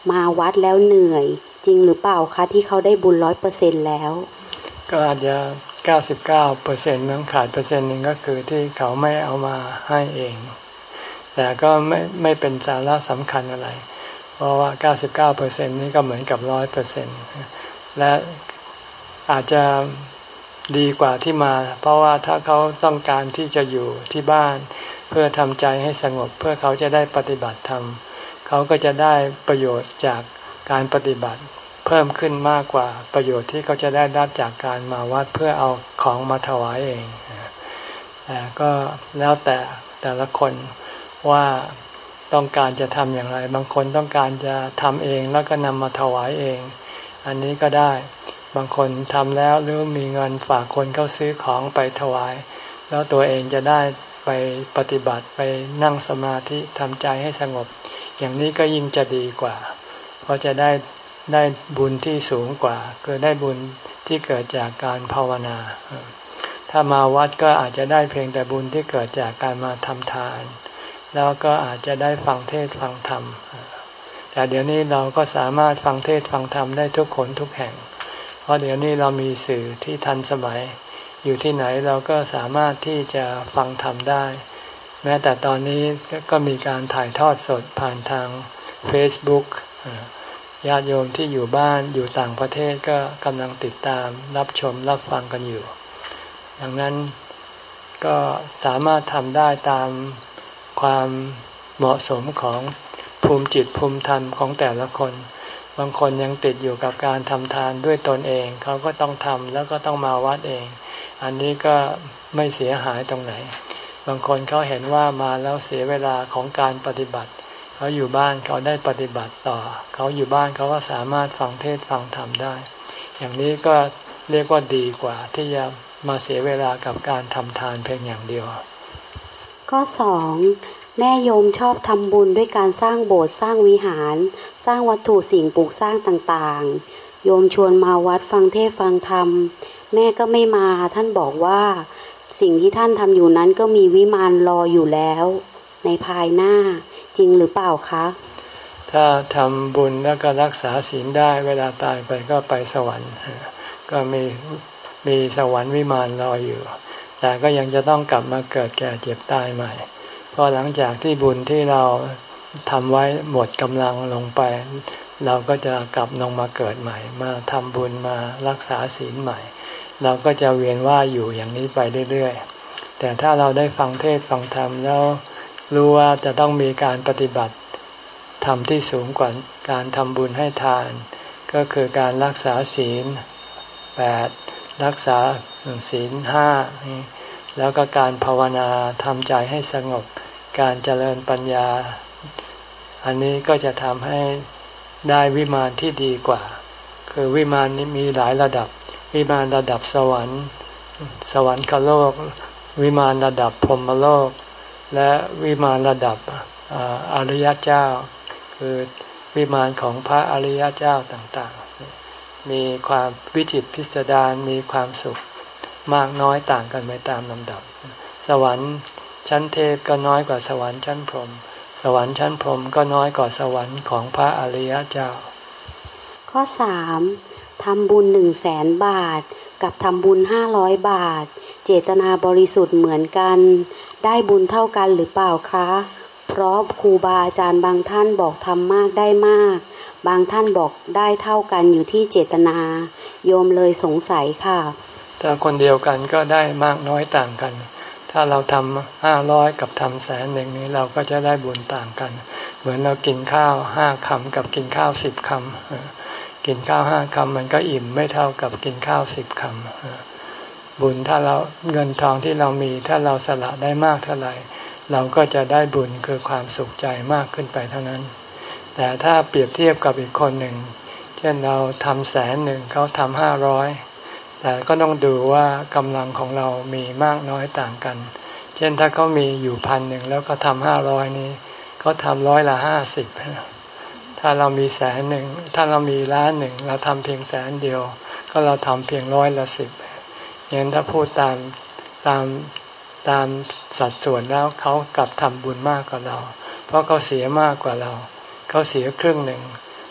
มาวัดแล้วเหนื่อยจริงหรือเปล่าคะที่เขาได้บุญร้อยเปอร์เซ็นต์แล้วก็อาจจะเก้าสิบเก้าเปอร์เซ็นต์นั้นขาดเปอร์เซ็นต์หนึ่งก็คือที่เขาไม่เอามาให้เองแต่ก็ไม่ไม่เป็นสาระสำคัญอะไรเพราะว่าเก้าสิบเก้าเปอร์เซ็นต์นี้ก็เหมือนกับร้อยเปอร์เซ็นต์และอาจจะดีกว่าที่มาเพราะว่าถ้าเขาต้องการที่จะอยู่ที่บ้านเพื่อทำใจให้สงบเพื่อเขาจะได้ปฏิบัติธรรมเขาก็จะได้ประโยชน์จากการปฏิบัติเพิ่มขึ้นมากกว่าประโยชน์ที่เขาจะได้รับจากการมาวัดเพื่อเอาของมาถวายเองแต่ก็แล้วแต่แต่ละคนว่าต้องการจะทำอย่างไรบางคนต้องการจะทำเองแล้วก็นำมาถวายเองอันนี้ก็ได้บางคนทำแล้วหรือมีเงินฝากคนเขาซื้อของไปถวายแล้วตัวเองจะได้ไปปฏิบัติไปนั่งสมาธิทำใจให้สงบอย่างนี้ก็ยิ่งจะดีกว่าเพราะจะได้ได้บุญที่สูงกว่าคือได้บุญที่เกิดจากการภาวนาถ้ามาวัดก็อาจจะได้เพียงแต่บุญที่เกิดจากการมาทำทานแล้วก็อาจจะได้ฟังเทศน์ฟังธรรมแต่เดี๋ยวนี้เราก็สามารถฟังเทศน์ฟังธรรมได้ทุกคนทุกแห่งเพราะเดี๋ยวนี้เรามีสื่อที่ทันสมัยอยู่ที่ไหนเราก็สามารถที่จะฟังธรรมได้แม้แต่ตอนนี้ก็มีการถ่ายทอดสดผ่านทาง Facebook ญาติโยมที่อยู่บ้านอยู่ต่างประเทศก็กำลังติดตามรับชมรับฟังกันอยู่ดังนั้นก็สามารถทำได้ตามความเหมาะสมของภูมิจิตภูมิธรรมของแต่ละคนบางคนยังติดอยู่กับการทำทานด้วยตนเองเขาก็ต้องทำแล้วก็ต้องมาวัดเองอันนี้ก็ไม่เสียหายตรงไหนบางคนเขาเห็นว่ามาแล้วเสียเวลาของการปฏิบัติเขาอยู่บ้านเขาได้ปฏิบัติต่อเขาอยู่บ้านเขาก็สามารถฟังเทศน์ฟังธรรมได้อย่างนี้ก็เรียกว่าดีกว่าที่จะมาเสียเวลากับการทำทานเพียงอย่างเดียวข้อสองแม่โยมชอบทำบุญด้วยการสร้างโบสถ์สร้างวิหารสร้างวัตถุสิ่งปลูกสร้างต่างๆโยมชวนมาวัดฟังเทศน์ฟังธรรมแม่ก็ไม่มาท่านบอกว่าสิ่งที่ท่านทำอยู่นั้นก็มีวิมานรออยู่แล้วในภายหน้าจริงหรือเปล่าคะถ้าทำบุญแล้วก็รักษาศีลได้เวลาตายไปก็ไปสวรรค์ก็มีมีสวรรค์วิมานรออยู่แต่ก็ยังจะต้องกลับมาเกิดแก่เจ็บตายใหม่เพราะหลังจากที่บุญที่เราทำไว้หมดกำลังลงไปเราก็จะกลับลงมาเกิดใหม่มาทำบุญมารักษาศีลใหม่เราก็จะเวียนว่ายอยู่อย่างนี้ไปเรื่อยๆแต่ถ้าเราได้ฟังเทศน์ฟังธรรมแล้วรู้ว่าจะต้องมีการปฏิบัติธรรมที่สูงกว่าการทำบุญให้ทานก็คือการรักษาศีลแปดรักษาศีลห้าแล้วก็การภาวนาทำใจให้สงบการเจริญปัญญาอันนี้ก็จะทำให้ได้วิมานที่ดีกว่าคือวิมานนี้มีหลายระดับวิมานระดับสวรรค์สวรรคโลกวิมานระดับพรหมโลกและวิมานระดับอริยเจ้าคือวิมานของพระอริยเจ้าต่างๆมีความวิจิตรพิสดารมีความสุขมากน้อยต่างกันไปตามลำดับสวรรค์ชั้นเทพก็น้อยกว่าสวรรค์ชั้นพรหมสวรรค์ชั้นพรหมก็น้อยกว่าสวรรค์ของพระอริยเจ้าข้อสามทำบุญหนึ่งแสนบาทกับทำบุญห้าร้อยบาทเจตนาบริสุทธิ์เหมือนกันได้บุญเท่ากันหรือเปล่าคะเพราะครูบาอาจารย์บางท่านบอกทำมากได้มากบางท่านบอกได้เท่ากันอยู่ที่เจตนาโยมเลยสงสัยค่ะถ้าคนเดียวกันก็ได้มากน้อยต่างกันถ้าเราทำห้าร้อยกับทำแสนหนึ่งนี้เราก็จะได้บุญต่างกันเหมือนเรากินข้าวห้าคำกับกินข้าวสิบคำกินข้าวห้าคำมันก็อิ่มไม่เท่ากับกินข้าวสิบคำบุญถ้าเราเงินทองที่เรามีถ้าเราสละได้มากเท่าไหร่เราก็จะได้บุญคือความสุขใจมากขึ้นไปเท่านั้นแต่ถ้าเปรียบเทียบกับอีกคนหนึ่งเช่นเราทำแสนหนึ่งเขาทำห้าร้อยแต่ก็ต้องดูว่ากำลังของเรามีมากน้อยต่างกันเช่นถ้าเขามีอยู่พันหนึ่งแล้วก็ทำห้าร้อยนี้เขาทำร้อยละห้าสิบถ้าเรามีแสนหนึ่งถ้าเรามีล้านหนึ่งเราทำเพียงแสนเดียวก็เราทำเพียงร้อยละสิบอย่างนั้นถ้าพูดตามตามตามสัดส่วนแล้วเขากลับทำบุญมากกว่าเราเพราะเขาเสียมากกว่าเราเขาเสียครึ่งหนึ่ง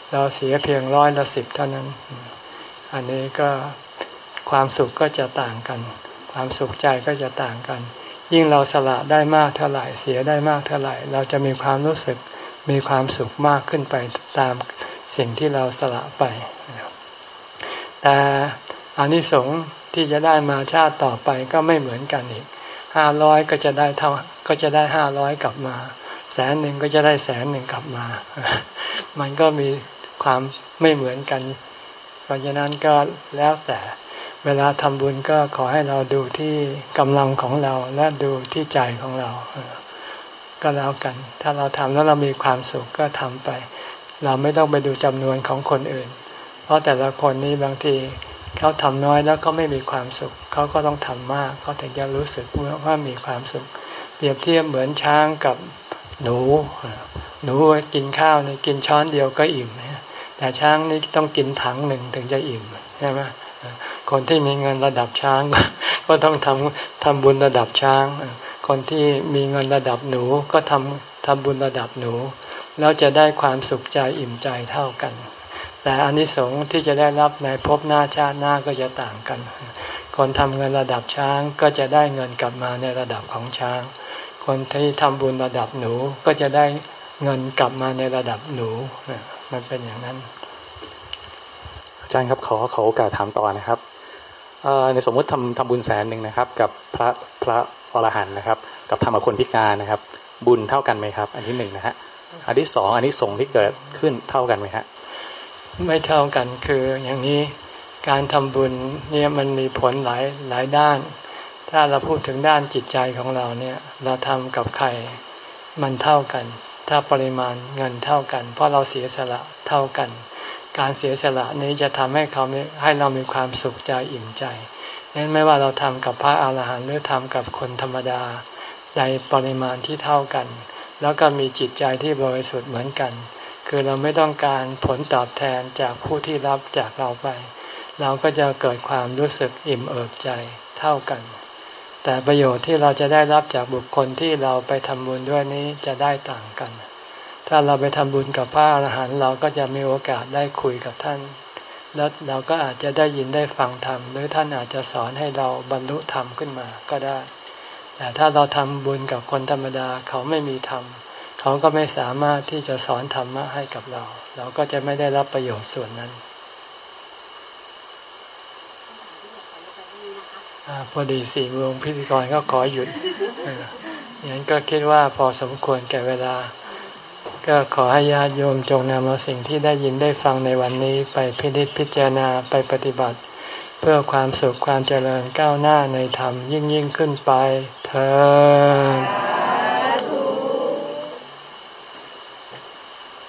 เราเสียเพียงร้อยละสิบเท่านั้นอันนี้ก็ความสุขก็จะต่างกันความสุขใจก็จะต่างกันยิ่งเราสละได้มากเท่าไหร่เสียได้มากเท่าไหร่เราจะมีความรู้สึกมีความสุขมากขึ้นไปตามสิ่งที่เราสละไปแต่อานิสงส์ที่จะได้มาชาติต่อไปก็ไม่เหมือนกันอีกห้าร้อยก็จะได้เท่าก็จะได้ห้าร้อยกลับมาแสนหนึ่งก็จะได้แสนหนึ่งกลับมามันก็มีความไม่เหมือนกันเพราะฉะนั้นก็แล้วแต่เวลาทำบุญก็ขอให้เราดูที่กำลังของเราและดูที่ใจของเราก็แล้วกันถ้าเราทำแล้วเรามีความสุขก็ทำไปเราไม่ต้องไปดูจำนวนของคนอื่นเพราะแต่ละคนนี้บางทีเขาทำน้อยแล้วก็ไม่มีความสุขเขาก็ต้องทำมากเขาถึงจะรู้สึกว่ามีความสุขเปรียบเทียบเหมือนช้างกับหนูหนูกินข้าวนี่กินช้อนเดียวก็อิ่มแต่ช้างนี่ต้องกินถังหนึ่งถึงจะอิ่มใช่ไหมคนที่มีเงินระดับช้างก็ต้องทำทำบุญระดับช้างคนที่มีเงินระดับหนูก็ทำทำบุญระดับหนูแล้วจะได้ความสุขใจอิ่มใจเท่ากันแต่อานิสงส์ที่จะได้รับในภพหน้าชาติหน้าก็จะต่างกันคนทำเงินระดับช้างก็จะได้เงินกลับมาในระดับของช้างคนที่ทำบุญระดับหนูก็จะได้เงินกลับมาในระดับหนูมันเป็นอย่างนั้นอาจารย์ครับขอขอโอกาสถามต่อนะครับในสมมติทำทำบุญแสนหนึ่งนะครับกับพระพระอรหันต์นะครับกับทำกับคนพิการนะครับบุญเท่ากันไหมครับอันที่หนึ่งนะฮะอันที่สองอันที่สงที่เกิดขึ้นเท่ากันไหมฮะไม่เท่ากันคืออย่างนี้การทำบุญเนี่ยมันมีผลหลายหลายด้านถ้าเราพูดถึงด้านจิตใจของเราเนี่ยเราทำกับใครมันเท่ากันถ้าปริมาณเงินเท่ากันเพราะเราเสียสละเท่ากันการเสียสละนี้จะทำให้เขาให้เรามีความสุขใจอิ่มใจนั้นไม่ว่าเราทำกับพระอาหารหันต์หรือทำกับคนธรรมดาในปริมาณที่เท่ากันแล้วก็มีจิตใจที่บริสุทธิ์เหมือนกันคือเราไม่ต้องการผลตอบแทนจากผู้ที่รับจากเราไปเราก็จะเกิดความรู้สึกอิ่มเอิบใจเท่ากันแต่ประโยชน์ที่เราจะได้รับจากบุคคลที่เราไปทำบุญด้วยนี้จะได้ต่างกันถ้าเราไปทำบุญกับพระอรหันต์เราก็จะมีโอกาสได้คุยกับท่านแล้วเราก็อาจจะได้ยินได้ฟังธรรมหรือท่านอาจจะสอนให้เราบรรลุธรรมขึ้นมาก็ได้แต่ถ้าเราทำบุญกับคนธรรมดาเขาไม่มีธรรมเขาก็ไม่สามารถที่จะสอนธรรมะให้กับเราเราก็จะไม่ได้รับประโยชน์ส่วนนั้นอพอดีสี่โมงพิธีกรก็ขอหยุดอย่างนั้นก็คิดว่าพอสมควรแก่เวลาก็ขอให้ญาติโยมจงนำเอาสิ่งที่ได้ยินได้ฟังในวันนี้ไปพินิจพิจารณาไปปฏิบัติเพื่อความสุขความเจริญก้าวหน้าในธรรมยิ่งยิ่งขึ้นไปเถิด